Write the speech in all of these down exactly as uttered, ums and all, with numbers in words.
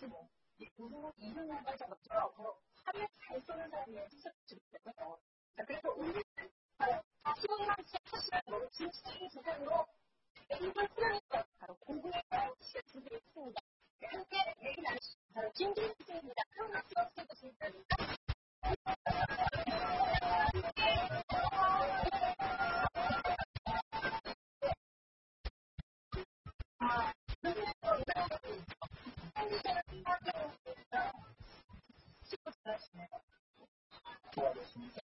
좋아졌습니다.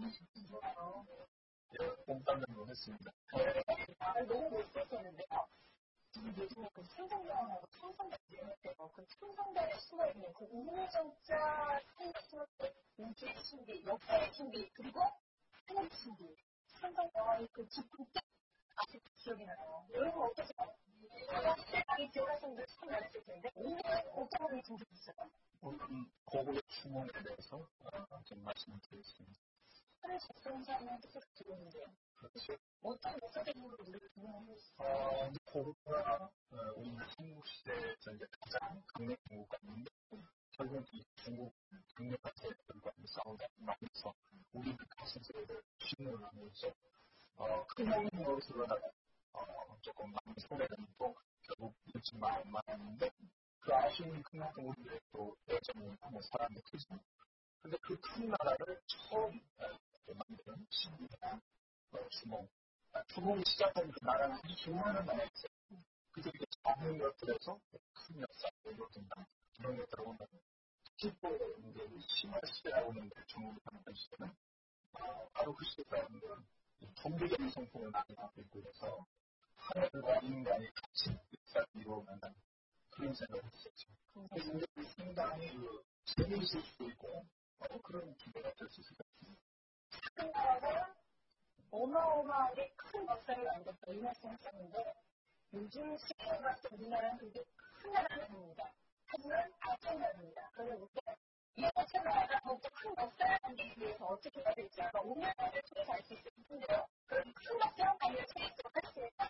네, 깜짝 놀랐습니다. 너무 멋있었는데요. 요즘에 그 충성대하고 충성대 유명해요. 그 충성대에 숨어있는 그 우물정자 삶의 우주의 신비, 역사의 신비, 그리고 하늘의 신비, 충성대와의 그 깊은 뜻 아직 기억이 나요. 여러분 어떠세요? 세상이 기억하시는 분들 참 많으실 텐데 오늘 어떤 분이 준비했어요? 오늘은 고고의 추모에 대해서 좀 말씀을 드리겠습니다. 하늘 작성자는 뜻을 들었는데요. 그렇죠. 어떤 역사적으로 우리를 기억하셨어요? 고고가 우리 한국 시대에서 이제 가장 강력 중국가 있는데 결국 이 중국 강력한들과 싸우다 말면서 우리 가슴속에 신을 하면서 큰 힘으로 들어다가 조금 많은 손해를 입고 결국 잃지 말았는데 그 아쉬움이 그만큼 우리의 또 여정을 하는 사람이 크죠. 근데 그 큰 나라를 처음 만드는 신비한 주몽. 주몽이 시작한 그 나라는 수많은 나라였어요. 그래서 이게 작은 것들에서 큰 역사를 이루어진다. 이런 것들을 보면 특히 또 신화 시대라고 하는데 중국이 하는 시대는 바로 그 시대가 종교적인 성품을 많이 갖고 있고 그래서 하늘과 인간이 같이 역사를 이루어간다는 그런 생각을 했었죠. 그래서 이제 상당히 재미있을 수 있고 그런 기대가 될 수 있을 것 같습니다. 큰 나라가 어마어마하게 큰 역사를 남겼다 이 말씀하셨는데 요즘 시대에 봤을 때 우리나라는 그게 큰 나라는 아닙니다. 하지만 악한 나라입니다. 그래서 우리가 이 악한 나라가 더욱더 큰 역사를 남기기 위해서 어떻게 해야 될지 아마 오 년을 통해서 알 수 있을 텐데요. 그럼 큰 역사 알려드리도록 하겠습니다.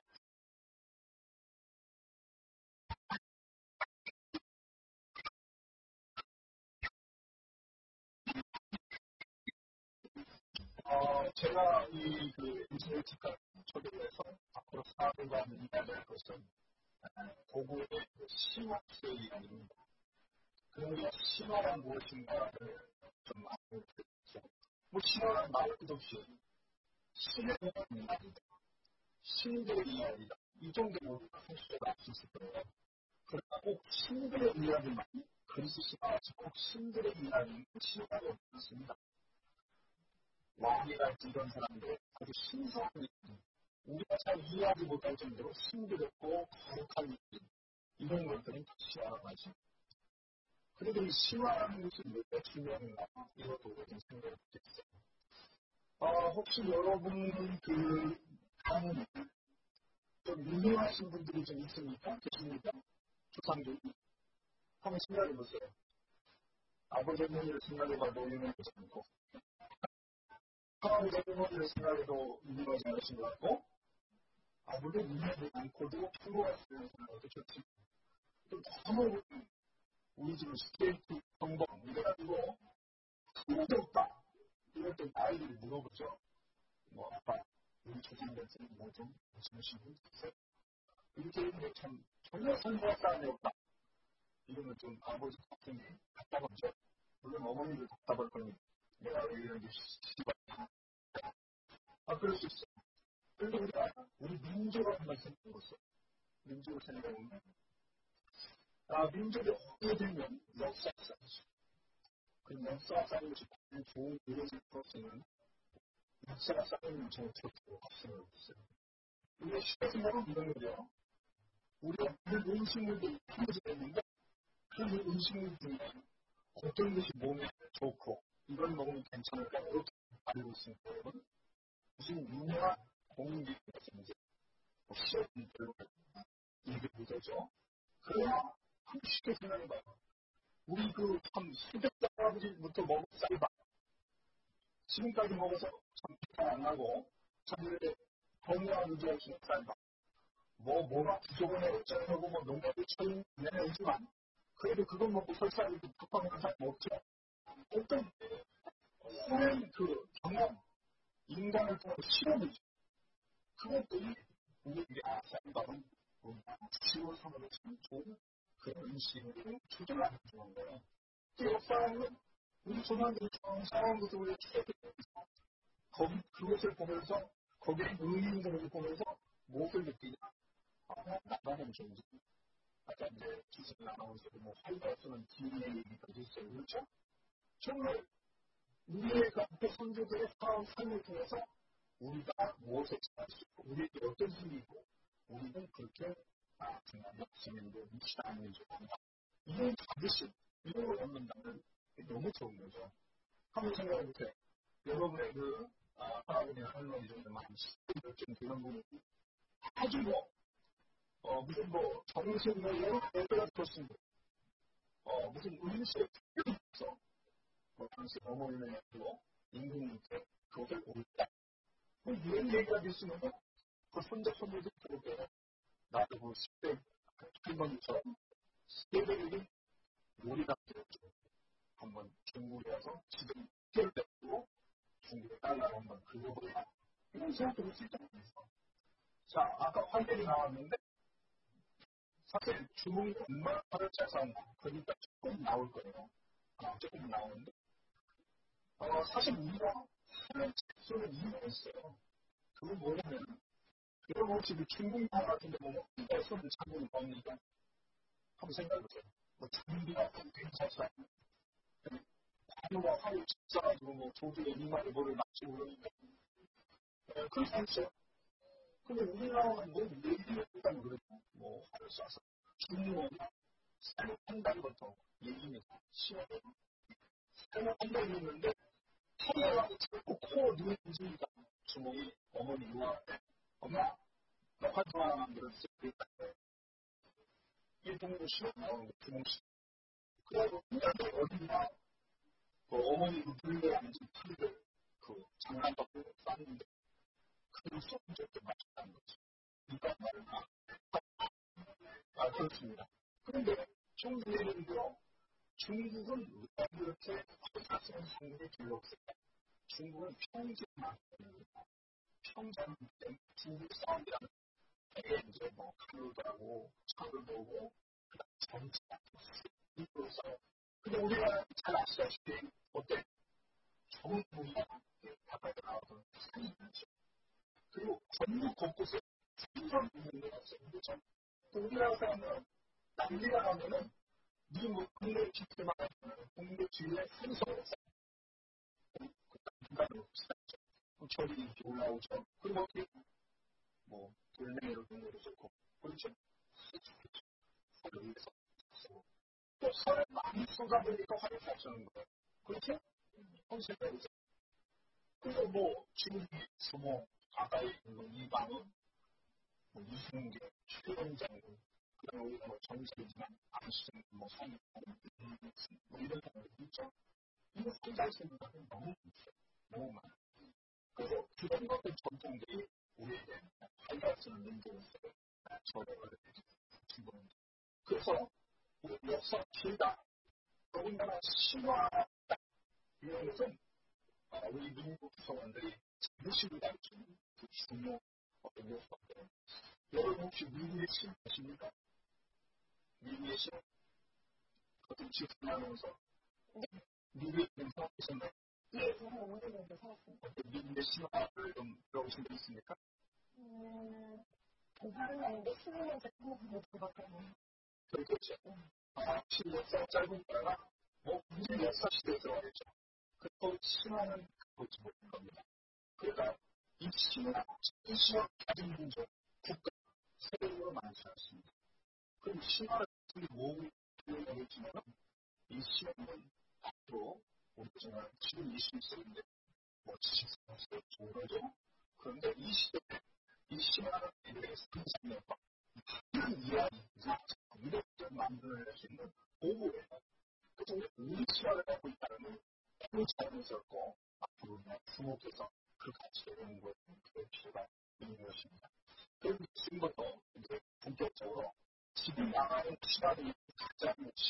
어, 제가 이 그 인터넷 직관 초대해서 앞으로 사회관을 이야기할 것은 고고의 신화의 이야기입니다. 그런데 신화란 무엇인가를 좀 알려드리겠죠. 뭐 신화란 말 끝 없이 신의 이야기입니다. 신들의 이야기다. 이 정도로 할 수 있을 거예요. 그러나 꼭 신들의 이야기만 그리스 신화같이 꼭 신들의 이야기는 신화가 없습니다. 왕이랄지 이런 사람들 아주 신선한 얘기, 우리가 잘 이해하지 못할 정도로 신비롭고 거룩한 얘기, 이런 것들은 다 신화라고 하죠. 그래도 이 신화라는 것이 왜 중요한가 이것도 좀 생각해 보겠어요. 어, 혹시 여러분 그 아는 좀 유명하신 분들이 좀 있습니까? 계십니까? 조상들 한번 생각해 보세요. 아버지 어머니를 생각해봐도 유명하지 않고 할아버지 어머니를 생각해도 유명하지 않으신 것 같고 아, 물론 유명하지 않고도 풍부할 수 있는 생각도 좋지. 또 너무 우리 집은 스테이크 정복 이래가지고 아무도 없다. 이럴 때 아이들이 물어보죠. 뭐 아빠 우리 조상들한테는 뭐좀 무슨 분 있어요? 이렇게 참 전혀 설명할 사람이 없다. 이러면 좀 아버지 같은 답답하죠. 물론 어머니도 답답할 거니 내가 왜 이런 게 시집왔나. 아 그럴 수 있어. 그런데 우리가 우리 민족을 한번 생각해보세요. 민족을 생각해보면 아 민족이 오래되면 역사가 쌓이죠. 그 역사가 쌓이는 것이 가장 좋은 이루어질 것은 역사가 쌓이는 저는 좋다고 생각을 했어요. 우리가 쉽게 생각하면 이런 거죠. 우리가 그 음식물들이 품어져 있는데 그 음식물 중에 어떤 것이 몸에 좋고 이걸 먹으면 괜찮을까 이렇게 알고 있습니다. 여러분 무슨 문화 공익이라든지 시험들을 이게 묻어죠. 그러나 쉽게 생각해봐요. 우리 그 참 수백자 할아버지부터 먹은 쌀밥 지금까지 먹어서 참 비탄 안 나고 참 이렇게 건강한 유지할 수 있는 쌀밥 뭐 뭐가 부족하네 어쩌고 뭐 농가도 처음 내내지만 그래도 그것 먹고 설사를 급하는 사람 없죠. 어떤 오랜 그 경험, 인간을 통한 실험이죠. 그것들이 우리에게 아름다운 지원선으로 참 좋은 그런 인식을 조절하는 좋은 거예요. 그 역사는 우리 조상들이 좋아하는 상황부터 우리가 추적해서 거기 그것을 보면서 거기에 의인들을 보면서 무엇을 느끼냐? 아, 나가는 존재. 아까 이제 주신 아나운서도 뭐 활발 쓰는 기운의 얘기까지 있어요. 그렇죠? 정말 우리의 그 앞에 선조들의 살아온 삶을 통해서 우리가 무엇을 잘할 수 있고 우리에게 어떤 힘이 있고 우리는 그렇게 아, 정말 역시민들 미치다 않는 존재다. 이런 자부심, 이런 걸 얻는다면 너무 좋은 거죠. 한번 생각해보세요. 여러분의 그 아, 할아버지 할머니 정도 많으시고 좀 그런 분이 아주 뭐 어, 무슨 뭐 정신 뭐 여러 가지가 좋습니다. 어, 무슨 음식 특별히 있어. 뭐 당시 어머니는 또 인공인체 그것을 모르다. 뭐 이런 얘기가 됐으면 그 손자 손녀들 그렇게 나도 뭐 십 대 할머니처럼 세대들이 우리가 한번 중국에 와서 지금 깨닫고 중국에 딸라고 한번 긁어보자. 이런 생각도 할 수 있잖아요. 자, 아까 화면이 나왔는데 사실 중국 엄마 파르차산 그러니까 조금 나올 거예요. 아, 조금 나오는데 어, 사실 우리가 하는 책수는 이유가 있어요. 그건 뭐냐면 그런 혹시 중국 영화 같은 데 보면 손을 잡는 겁니까? 한번 생각해보세요. 뭐 장비가 괜찮지 않아요? 한우와 한우 집사가지고 뭐 조주에 이마에 뭐를 맞추고 그러는데 그럴 수 있어요. 근데 우리나라는 뭐 얘기했다는 그러죠. 뭐 화를 쏴서 중국어는 사용한다는 것도 얘기입니다. 시험에 사용한다는 있는데 타이어가고 자꾸 코 눈에 움직이니까 주먹이 어머니 누나한테 엄마 나 화장하나 만들었어. 일본으로 시험 나오는 거 주먹시 그래가지고 그냥 어린이가 그 어머니 그 불에 앉은 풀을 그 장난감으로 쌌는데 그걸 쏘는 적도 맞췄다는 거죠. 이거 말은 아, 그렇습니다. 그런데 중국에는 들어 중국은 왜 그렇게 화사스러운 상국이 둘러없을까? 중국은 평지만 평장 중국 사람들은 되게 이제 뭐 칼로도 하고 차를 보고 전차 이로 싸요. 근데 우리가 잘 아시다시피 어때? 전부가 바깥에 나와서 산이 많죠. 그리고 전국 곳곳에 생선 있는 데가 있어요. 그렇죠? 우리나라 사람은 남미가 가면은 미국 국내 기트만 국내 뒤에 생선을 싸요. 중간에 시작죠. 저리 이렇게 올라오죠. 그리고 어떻게 뭐 돌멩이로 동네로 좋고 그렇죠? 여기서 또 살을 많이 쏟아보니까 화를 쏟는 거예요. 그렇죠? 컨셉에서 그리고 뭐 지금 수모 가까이 있는 이방은 뭐 이승계, 최원장군 그다음에 우리가 뭐 정세지만 안수정, 뭐 성, 뭐 이런 사람들 있죠. 이거 혼자 쓰는 사람이 너무 많죠. 너무 많아요. 그래서 그런 것들 전통들이 우리에게 혼자 쓰는 민족으로서 저력을 주고 그래서 우리 역사 길다. 더군다나 신화 이런 것은 우리 민국 구성원들이 자부심을 가르치는 그 중요 어떤 요소인데 여러분 혹시 미국의 신 아십니까? 미국의 신 어떤 직분하면서 미국에 있는 사람이셨나요? 네, 저는 오 년 정도 살았습니다. 미국의 신화를 좀 배우신 적 있습니까? 음, 공부는 아닌데 십이 년째 공부를 들어봤거든요 그렇겠죠. 아, 십몇 살 짧은 거라 뭐 무슨 역사 시대에 들어가겠죠. 그래서 신화는 그렇지 못한 겁니다. 그러니까 이 신화, 이 신화 가진 분들, 국가, 세계적으로 많지 않습니다. 그럼 신화를 모으고 보여주면 이 신화는 앞으로 우리 정말 지금 이십일 세기인데 뭐 칠십삼 세 좋은 거죠. 그런데 이 시대에 이 신화를 대해서 상상력과 많은 이야기, 이런 것들을 만들어낼 수 있는 보고예요. 그래서 우리 신화를 갖고 있다는 건 너무 자연스럽고 앞으로 부모께서 그 가치를 연구해 볼 필요가 있는 것입니다. 그래서 지금부터 이제 본격적으로 지금 나가는 시간이 가장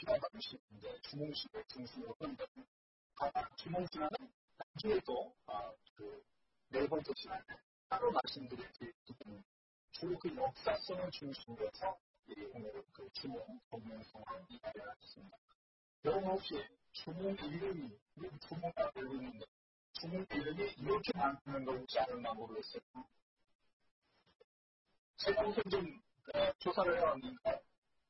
시간 당시 이제 주몽시대 중심으로 했는데 주몽시는 나중에도 아, 그 네 번째 시간에 따로 말씀드릴 부분 주로 그 역사성을 중심으로 해서 오늘 그 주몽 동명성을 이야기하겠습니다. 여러분 혹시 주몽 이름이 주몽 알고 있는데 주몽 이름이 이렇게 많다는 걸 혹시 아는가 모르겠어요. 제가 우선 좀 어, 조사를 해왔는데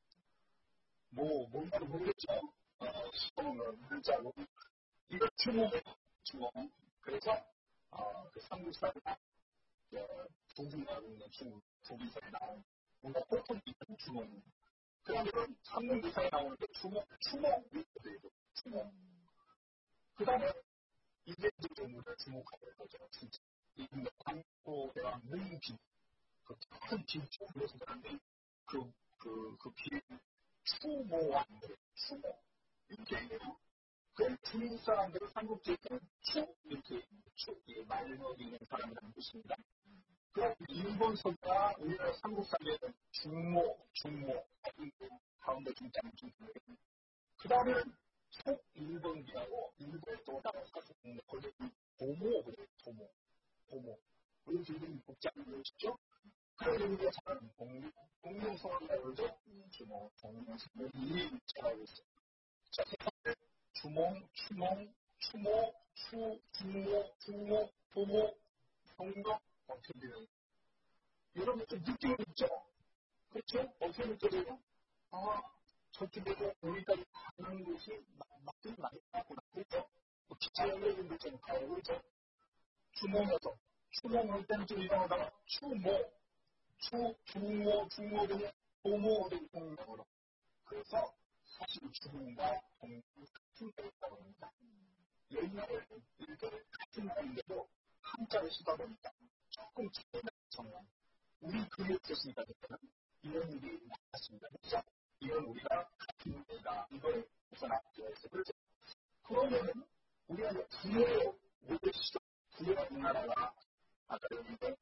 뭐 뭔가를 모르겠죠. 어, 시험을 문자로 이거 주몽 주몽 그래서 어, 그 삼국사나 동승하고 있는 중 동기사에 나오는 뭔가 보통 있는 주몽 그러면 삼국사에 나오는 게 주몽 추몽 이렇게 되고 추몽 그 다음에 이게 이제 좀 우리가 주목하는 거죠. 진짜 이 광고대와 문비 그 큰 길쭉으로서 그런데 그, 그, 그 길 추모와 추모 이렇게 해요. 그 중국 사람들은 삼국지에는 추 이렇게 추 이게 말로 있는 사람이라는 뜻입니다. 그럼 일본 서가 우리나라 삼국사에는 중모, 중모 가운데 중자는 중모 그 다음에 속일본기라고 일본에 또 다른 사람인데 거기 도모 그래요. 도모 도모 우리 지금 복잡한 것이죠. 그래서 우리가 잘하는 공룡 공룡성이라고 그러죠. 주몽 공룡성 이름이 잘하고 있어요. 자, 주몽 추몽 추모 추 중모 중모 도모 성격 어떻게 돼요? 여러분 좀 느낌이 있죠? 그렇죠? 어떻게 느껴져요? 아 저쪽에서 여기까지 가는 곳이 맞긴 많이 나구나. 그렇죠? 뭐 기차 열리는 것처럼 가요. 그렇죠? 주몽에서 추몽할 때는 좀 이상하다가 추모 추, 중모, 중모등의 도모를 공명으로 그래서 사실 주몽과 동명이 같은 거였다고 합니다. 옛날에 이렇게 같은 말인데도 한자를 쓰다 보니까 조금 차이가 있잖아요. 우리 글을 썼으니까 그때는 이런 일이 많았습니다. 그래서 이건 우리가 같은 일이다. 이걸 우선 앞에서 그렇죠. 그러면은 우리가 이제 부여로 모두 시도 부여라는 나라가 아까 여기서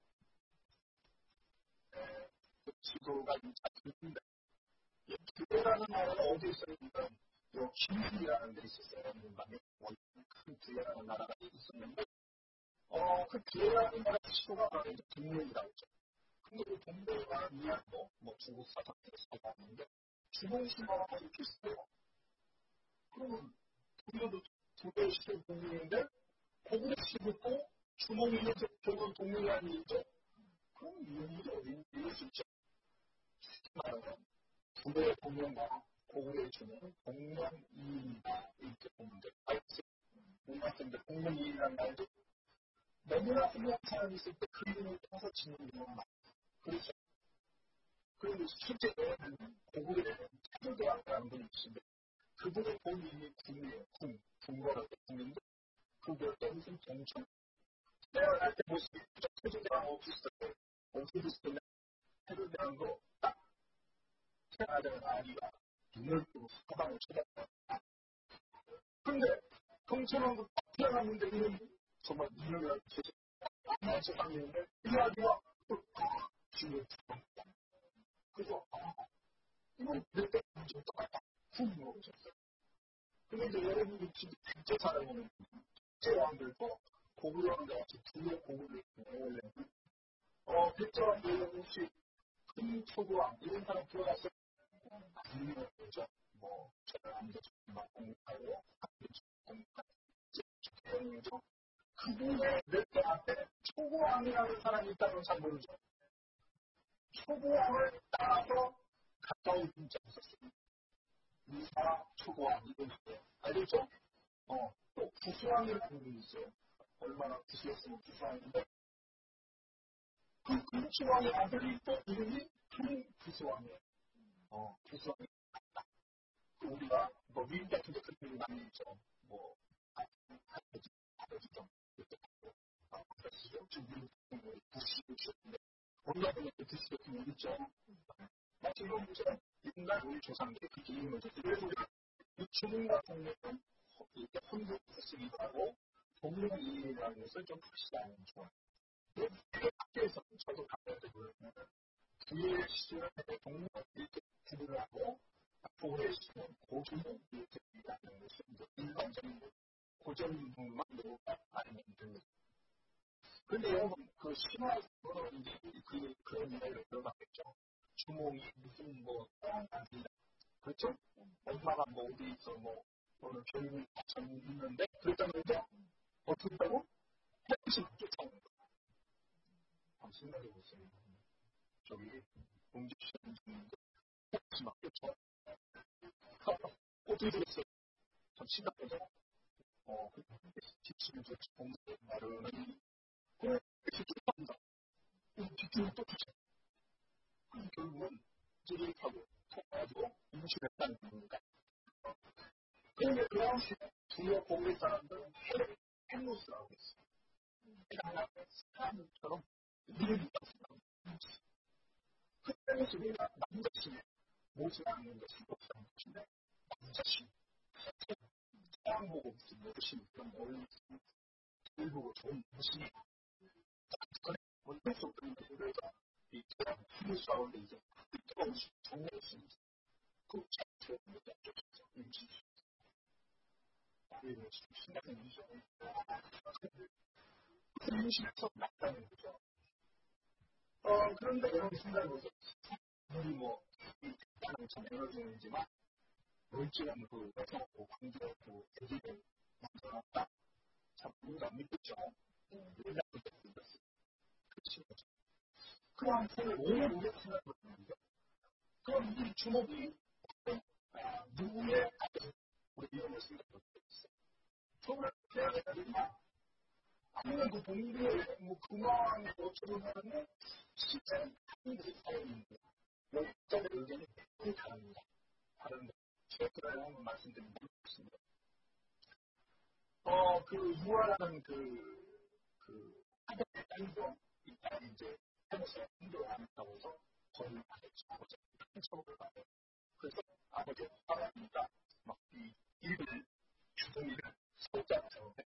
그 지도가 있는데 이 부여라는 나라가 어디에 있었는가? 요 김이라는 데 있었어요. 민방에 큰 부여라는 나라가 있었는데 어, 그 부여라는 나라 시도가 바로 이제 동명이라고 했죠. 근데 그 동명과 미얀마, 뭐 중국 사전에서 살아왔는데 주몽시마와 거의 비슷해요. 그러면 부여도 두 개의 시도 동명인데 거기에 시부터 주몽이는 결국은 동명이 아니죠? 그럼 이용이 어딘지 이럴 수 있죠. 말하면 부의 동명과 고구려의 주몽은 동명이인이다. 이렇게 보면 돼요. 알겠어요? 뭔가인데 동명이인이라는 말도 너무나 훌륭한 사람이 있을 때 그 이름을 떠서 짓는 경우가 많아요. 그렇죠? 그리고 실제로는 고구려에는 태조대왕이라는 분이 계신데 그분의 본인이 궁이에요. 궁. 궁거라고 궁인데 그걸 무슨 동청 태어날 때 모습이 태조대왕하고 비슷해요. 어떻게 비슷하냐? 태조대왕도 딱 태어나자는 아기가 눈을 뜨고 사방을 쳐다봐요. 근데 동천왕도 딱 태어났는데 이름이 정말 눈을 이렇게 딱 쳐다봤는데 이 아기가 지금 그래서 이건 그때 좀 똑같다. 훅 물어보셨어요. 근데 이제 여러분이 진짜 진짜 살아보는 백제왕들도 고구려왕들 같이 두의 고구려를 원래 어 백제왕들 혹시 큰 초고왕 이런 사람 들어갔어요? 아니면 그죠? 뭐 저랑도 정말 공부하고 공부하고 그분의 몇대 앞에 초고왕이라는 사람이 있다는 잘 모르죠. 초고왕을 따라서 가까운 분자 있었어요. 이사 초고왕 이런 거 알겠죠? 어, 또 구수왕이라는 분이 있어요. 얼마나 구수했으면 구수왕인데 그 구수왕의 아들이 또 이름이 김구수왕이에요. 어, 구수왕이 그 우리가 뭐 미국 같은 데 그런 일이 많이 있죠. 뭐 아버지, 아버지 좀 이렇게 하고 그래서 좀 미국 같은 거 구시 구시인데 얼마 전에 그 구시 같은 거 있죠. 마찬가지로 옛날 우리 조상들이 그렇게 이름을 줬어요. 그래서 우리가 이 주문과 동료는 이렇게 혼동해서 쓰기도 하고 동명이인이라는 것을 좀 확실하게 하는 좋아요. 그게 학교에서 저도 가봐야 되고요. 뒤에 시절에 동명 이렇게 구분을 하고 고래시는 고주는 이라는 것은 일반적인 고전만으로 알면 됩니다. 근데 여러분, 그 신화에서는 이제 그, 그런 이야기를 들어봤겠죠. 주몽이 무슨 뭐, 아니다. 그렇죠? 엄마가 뭐 어디서 뭐, 또는 교육을 받쳤는데, 그랬다는데, 어떻게 했다고? 햇빛이 쫓아오는 거예요. 한번 생각해 보세요. 저기, 공직시험 중인데, 햇빛이 막 쫓아오는 거예요. 어떻게 됐어요? 전 심각하죠? 어, 그, 지치는 저 공부를 말하는, 그, 햇빛이 쫓아온다. 뒤쪽으로 또 쫓아온다. 결국은 찌릿하고 통하고 인식했다는 겁니다. 그런데 그 당시 주요 고대 사람들은 헬로스라고 했어요. 사람처럼 이름이 있었어요. 그때는 우리가 남자신의 모습을 아는 것이 없었던 것인데 남자신, 사랑 보고 무슨 모신 그런 어린 길 보고 좋은 모신이 어쩔 수 없던 그래서 이 헬로스 가운데 이제 뜨거운 정리할 수 있어요. 그 자체로 인식 그리고 신경을 유지하는 그 인식에서 맞다는 거죠. 어, 그런데 여러분 생각해보세요. 우리 뭐, 가장 참 에너지이지만, 멀쩡한 그, 여성고, 강조하고, 애기를 만들어놨다. 참, 우리가 안 믿겠죠? 우리가 믿겠어요. 그렇지, 그렇죠. 그런 생을 왜 우리가 생각해보는데, 그럼 이 주먹이, 아, 누구의 앞에서 우리 이런 걸 생각해보겠어요? 정말 해야 되나? 아니면 그 동료의 뭐 그만 어쩌고 하는데 실제는 다른 사람인데 목적의 의견이 굉장히 다릅니다. 다른데 제가 한번 말씀드리면 좋겠습니다. 어, 그 유아라는 그, 그 하객의 딸도 일단 이제 평소에 행동을 안 한다고 해서 거의 아버지 아버지 한처먹을 받아요. 그래서 아버지가 따라하니까 막 이 일을 주둥이를 살짝 잡는데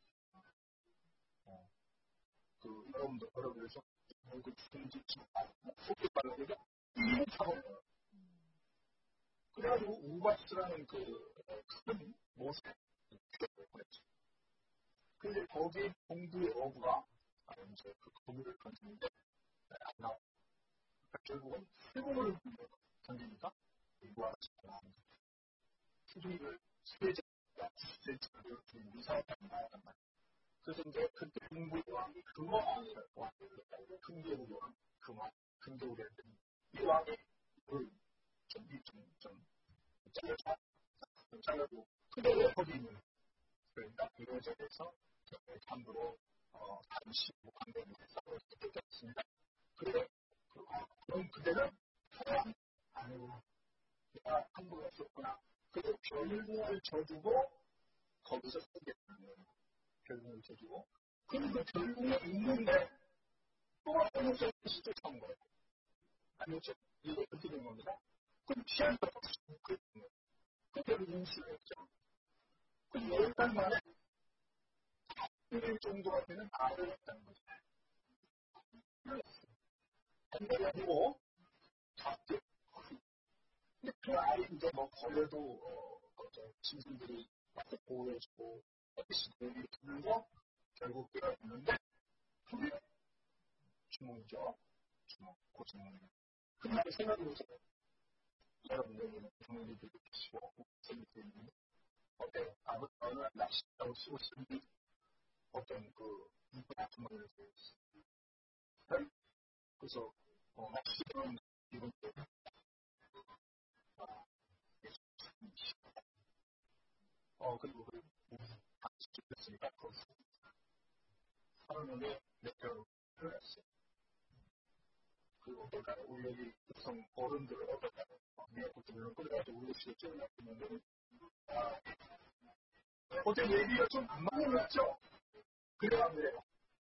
그 여러분도 여러분에서 그 중지치 속도 빠르게 이게 작업을 그래가지고 우바스라는 그 큰 모습을 보냈죠. 근데 거기에 공부의 어부가 이제 그 거물을 던지는데 안 나와. 그러니까 결국은 세공을 던지니까 우바가 나오는 거죠. 수중을 세제 구십 센티미터를 좀 이상하게 나왔단 말이에요. 그래서 이제 그때 공부의 왕이 금왕이 왕 금계의 왕 금왕 금계의 왕 이 왕이 그 좀, 좀, 좀, 잘라서, 잘라도, 그대로 거기 있는, 그러니까, 이거에 대해서, 함부로, 어, 다시, 뭐, 관계를 싸울 수 있겠습니다. 그래, 그럼 그대는, 사람, 아니고, 내가 함부로 했었구나. 그래서 결국을 져주고, 거기서 쓰겠다는 거예요. 결국을 져주고. 그럼 그 결국에 있는데, 또 어떤 것을 쫓아온 거예요. 아니죠? 이거 어떻게 된 겁니다. 그럼 피할 것 없이 그 그대로 인식을 했죠. 그 열 달 만에 일 일 정도가 되는 아이를 했다는 거죠. 근데 아니고 작게 근데 그 아이 이제 뭐 걸려도 어, 어떤 친구들이 와서 보호해주고 시도를 들고 결국 끌어냈는데 그게 주몽이죠. 주몽, 고주몽. 그날 생각해보세요. 여러분들은 주몽이들이 계시고 재밌게 있는데 어때? 아무 어느 날 낚시하고 쓰고 싶은데 어떤 그 이쁜 같은 거를 보였어요. 그래서 어, 낚시는 이번 때 어, 그리고 그 같이 죽였으니까 거기서 사람에게 몇 개월 흘렀어요. 그리고 어떨 우리 여기 여성 어른들을 어떨까요? 미역국도 물론 끓여가지고 우리 집에 쪄놨는데 어제 얘기가 좀 안 맞는 거 같죠? 그래야 그래요.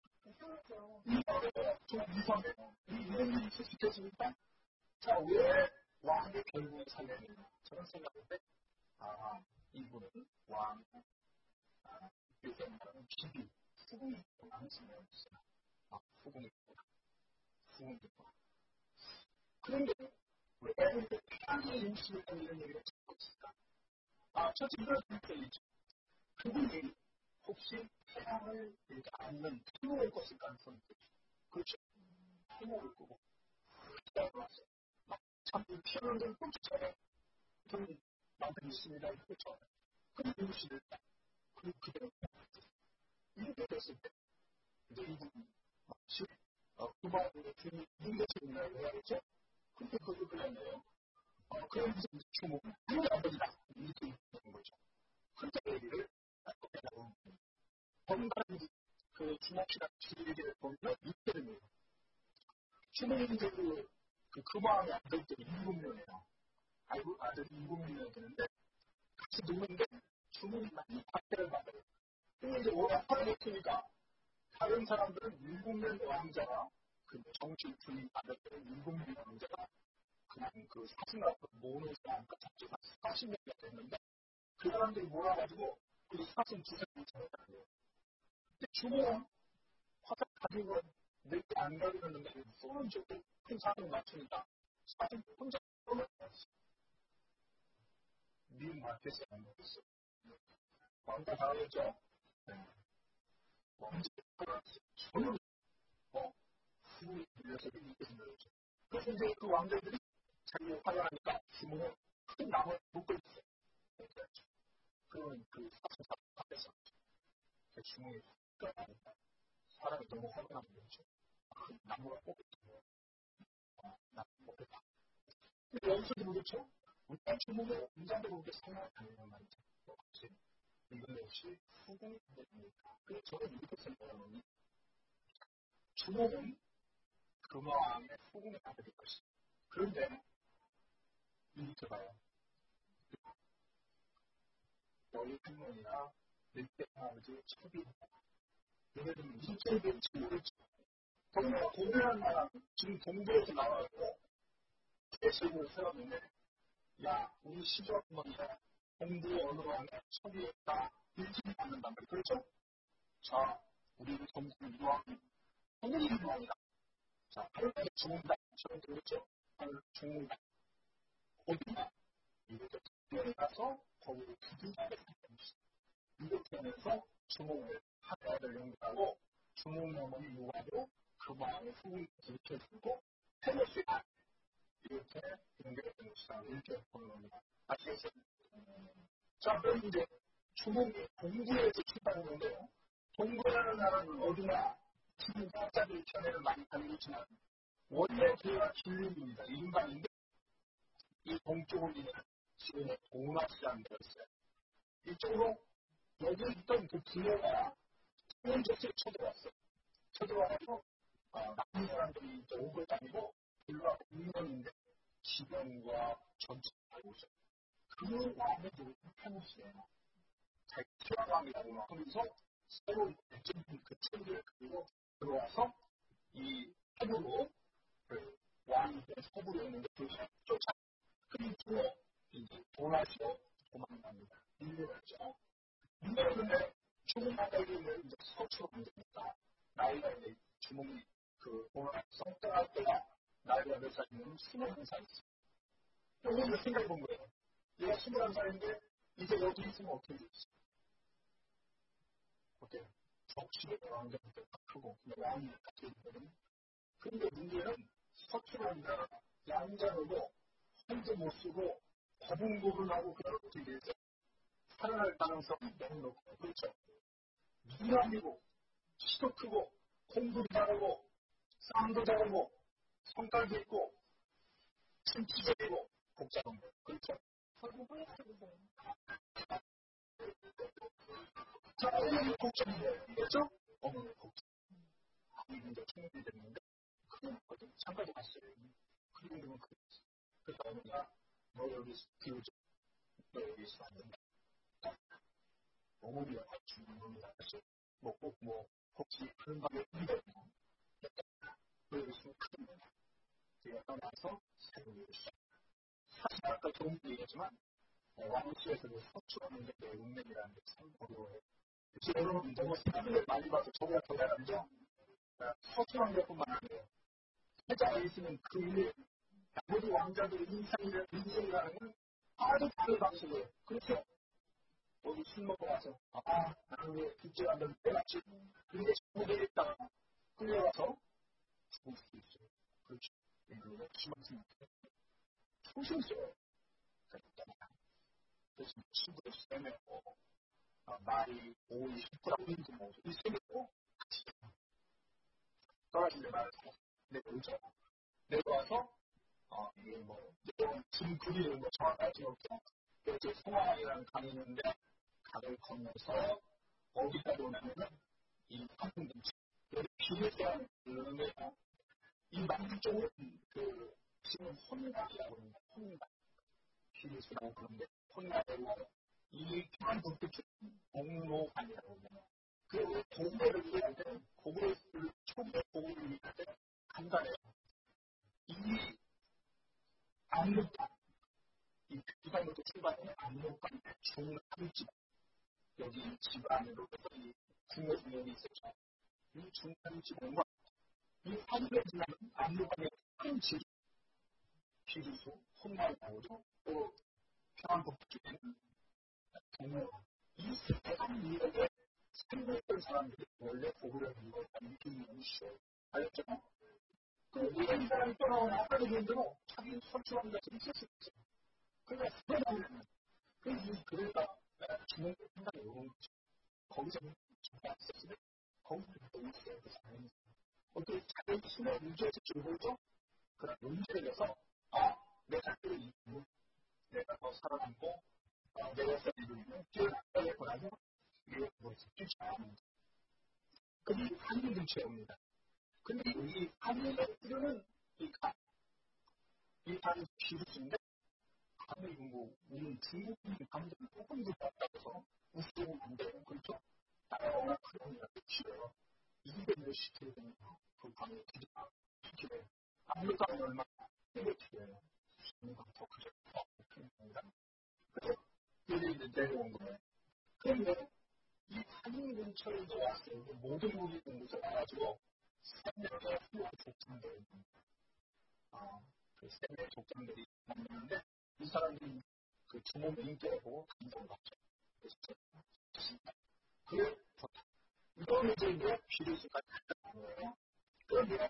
좀 이상해요. 이런 일이 있으시겠습니까? 자, 왜 왕이 결국에 살려내냐? 저는 생각인데, 아, 이분은 왕, 아, 요새 말하는 기비, 후궁이 많은 생각이었어요. 아, 후궁이 있구나. 후궁이 있구나. 그런데 왜 애들이 태양의 임신이라는 이런 얘기를 듣고 있을까? 아, 첫째 이런 생각이죠. 그분이 혹시 태양을 이렇게 안는 태몽을 꿨을 가능성이 있죠. 그렇죠. 태몽을 꾸고 태양을 왔어요. 참, 이 태양을 꽂혀요. 저는 남편이 있습니다. 그렇죠. 그럼 임신을 딱, 그리고 그대로 이렇게 됐을 때, 이제 이분이 마치, 어, 그만으로 주인이 인계적이라고 해야겠죠? 그렇게 거듭을 했네요. 어, 그러면서 이제 주목, 우리 아버지다. 이렇게 있는 거죠. 그때 얘기를 하고 건강한 그 주목시간 길이를 보면 이렇게 됩니다. 주목이 이제 그, 그 금왕의 아들들이 일곱 명이에요. 아이고, 아들이 일곱 명이 되는데, 같이 노는데, 주목이 많이 박해를 받아요. 근데 이제 워낙 화가 높으니까, 다른 사람들은 일곱 명 왕자가, 그 정치 주인 아들들은 일곱 명 왕자가, 그냥 그 사슴 앞으로 모으는 사람과 잡지가 사십 명이 됐는데, 그 사람들이 몰아가지고, 그 사슴 두세 명이 잡았다는 거예요. 근데 주목은 화살 가지고 내게 안 가리는데, 쏘는 쪽도 큰 사람을 맞추니까, 사슴 혼자 쏘는 거였어. 미국 마켓에 안 먹었어. 왕자 당하겠죠? 왕자가 저는, 어, 수고에 들려서 이기겠습니다. 그래서 이제 그 왕자들이 자기 화려하니까 주먹을 큰 나무를 묶고 있어요. 그러면 그 사슴 앞에서 주먹이 끄어나니까 사람이 너무 화가 나는 거죠. 그 나무가 꼭 있어요. 나무가 꼭 있다. 근데 여기서도 그렇죠? 우리가 주먹을 인간도 그렇게 생각을 하는 말이죠. 혹시 이건 역시 후공이 됩니다. 그래서 저는 이렇게 생각하는 주먹은 금화의 후공이 안 될 것이다. 그런데 이렇게 봐요. 너희 할머니나 늑대 할아버지 첩이 얘네들은 무슨 될지 모르지. 더구나 동대한 나라 지금 동대에서 나와서 대책을 세웠는데 야 우리 시주할머니가 공부 어느 왕에 첩이 있다 일찍 받는단 말이에요. 그렇죠? 자 우리 공부 유학 하늘이 유학이다. 자 하늘이 죽는다. 저는 그렇죠? 하늘 죽는다. 어디나 이렇게 특별히 가서 거기에 기둥하게 생겼습니다. 이렇게 하면서 주몽을 하나를 연결하고 주몽명을 유하고 그 마음의 후을 지켜주고 해놓을 다 이렇게 연결된 것이다. 이렇게 보는 겁니다. 아시겠어요? 자, 그럼 이제 주몽이 동부에서 출발했는데요. 동부라는 나라는 어디나 지금 학자들이 전에는 많이 다니지만 원래 그가 길림입니다. 인간인데 이 동쪽으로 있는 지금 동아시아라는 데가 있어요. 이쪽으로 여기 있던 그 부여가 혼자서 쳐들어왔어요. 쳐들어와서 어, 남은 사람들이 이제 옥을 다니고 불과 국면인데 지병과 전투를 하고 있어요. 그 왕이 누구는 페노스예요. 자기 태왕왕이라고 하면서 새로운 대적인 그 체제를 그리고 들어와서 이 서부로 그 왕이 된 서부로였는데 그 쫓아 그리고 이제 도나시로 도망갑니다. 밀려갔죠. 밀려갔는데 주문하다 이름을 이제 서초로 만듭니다. 나이가 이제 주몽이 그 오늘 성장할 때가 나이가 몇 살이면 스물한 살이었어요. 오늘 생각해 본 거예요. 얘가 스물한 살인데 이제 여기 있으면 어떻게 되겠어요? 어때요? 적시의 왕자부터 크고 왕이 같이 있거든요. 그런데 문제는 서초라는 나라 양자로도 혼자 못 쓰고 거분고를 하고 그런 어떻게 되겠어요? 살아날 가능성이 너무 높고 그렇죠? 미남이고 키도 크고 공부도 잘하고 싸움도 잘하고 성깔도 있고 침투적이고 복잡한 거 그렇죠? 자, 어머니 복잡이에요. 그렇죠? 어머니 복잡. 이게 이제 충분히 됐는데 그건 어디 잠깐 봤어요. 그리고 그러면 그랬어. 그래서 어머니가 너 여기서 비우자. 너 여기서 안 된다. 어머니가 주는 겁니다. 그래서 뭐 꼭 뭐 혹시 그런 방에 있는 너 여기서 큰 거야. 제가 떠나서 새로운 일을 시작. 사실 아까 좋은 얘기했지만 왕수에서도 서출하는 게 운명이라는 게 참 어려워요. 그래서 여러분 너무 사진을 많이 봐서 저보다 더 잘하죠? 서출한 것뿐만 아니에요. 회자가 있으면 그 위에 나머지 왕자들의 인생이라는 인생이라는 아주 다른 방식으로. 그렇죠? 어디 술 먹고 와서, 아, 나는 왜 둘째 아들 빼놨지? 근데 잘못되겠다. 끌려와서 죽을 수도 있어요. 그렇죠? 이거 심한 소신스러워요. 그래서 친구를 세매고, 말이 오이 십프라고 힘도 뭐, 이 세매고, 같이 떨어지는 말을 내려오죠. 내려와서, 어, 이게 뭐, 지금 그리는 거 정확하지 않고, 이렇게 성황이라는 강이 있는데, 강을 건너서, 어디까지 오냐면은, 이 황금김치, 여기 비례대한 그러면, 이 남쪽은 그, 지금 혼각이라고 합니다. 혼각. 비례수라고 그러는데, 혼각이고, 이 평안북도 공로관이라고 합니다. 그 고구려를 이해할 때, 고구려를, 초기의 고구려를 이해할 때, 간단해요. 이 압록강, 이 부산부터 출발해 압록강 중간지방, 여기 지방으로 해서 이 국내 중역이 있었죠. 이 중간지방과 이 산을 지나는 압록강의 큰 지리, 비리수, 혼날 나오죠. 또 평안북도 쪽에는 동료, 이 세상 미역에 살고 사람들이 원래 고구려 미역을 느끼는 것이죠. 알겠죠? 그 이런 사람이 떠나오는 아까도 본 대로 자기 설치한 것을 쓸 수 있어요. 그러니까 그러면 그 그러니까 주는 생각이 오는 거죠. 거기서 정말 썼으면 거기서 또 있어야 되잖아요. 어떻게 자기 힘의 문제에서 줄고죠? 그런 문제에 대해서 아, 내 자기를 이기고 내가 더 살아남고 내가 살아남고 뛰어나갈 거라고 이런 것을 뛰지 않습니다. 그게 한일 눈치입니다. 근데 이 한일의 필요는 이 간, 이 간이 비루스인데 간이 뭐 우리는 중국인 감정을 조금 더 낮다고 웃기고 안 돼요. 그렇죠? 따라오는 그런이라고 치고요. 이백 몇십 킬로 되는 그 강의 기대가 시키고요. 압력감이 얼마나 이백 킬로예요. 압력감 더 크죠. 그래서 여기 이제 내려온 거예요. 그런데 이 산인 근처에 이제 왔어요. 모든 무기 공부서 와가지고 삼명의 후원 족장들이 그 세 명의 족장들이 만나는데 이 사람들이 그 주몽 인기를 보고 감동받죠. 그래서 그 이거는 이제 왜 비례수까지 했다는 거예요. 그런데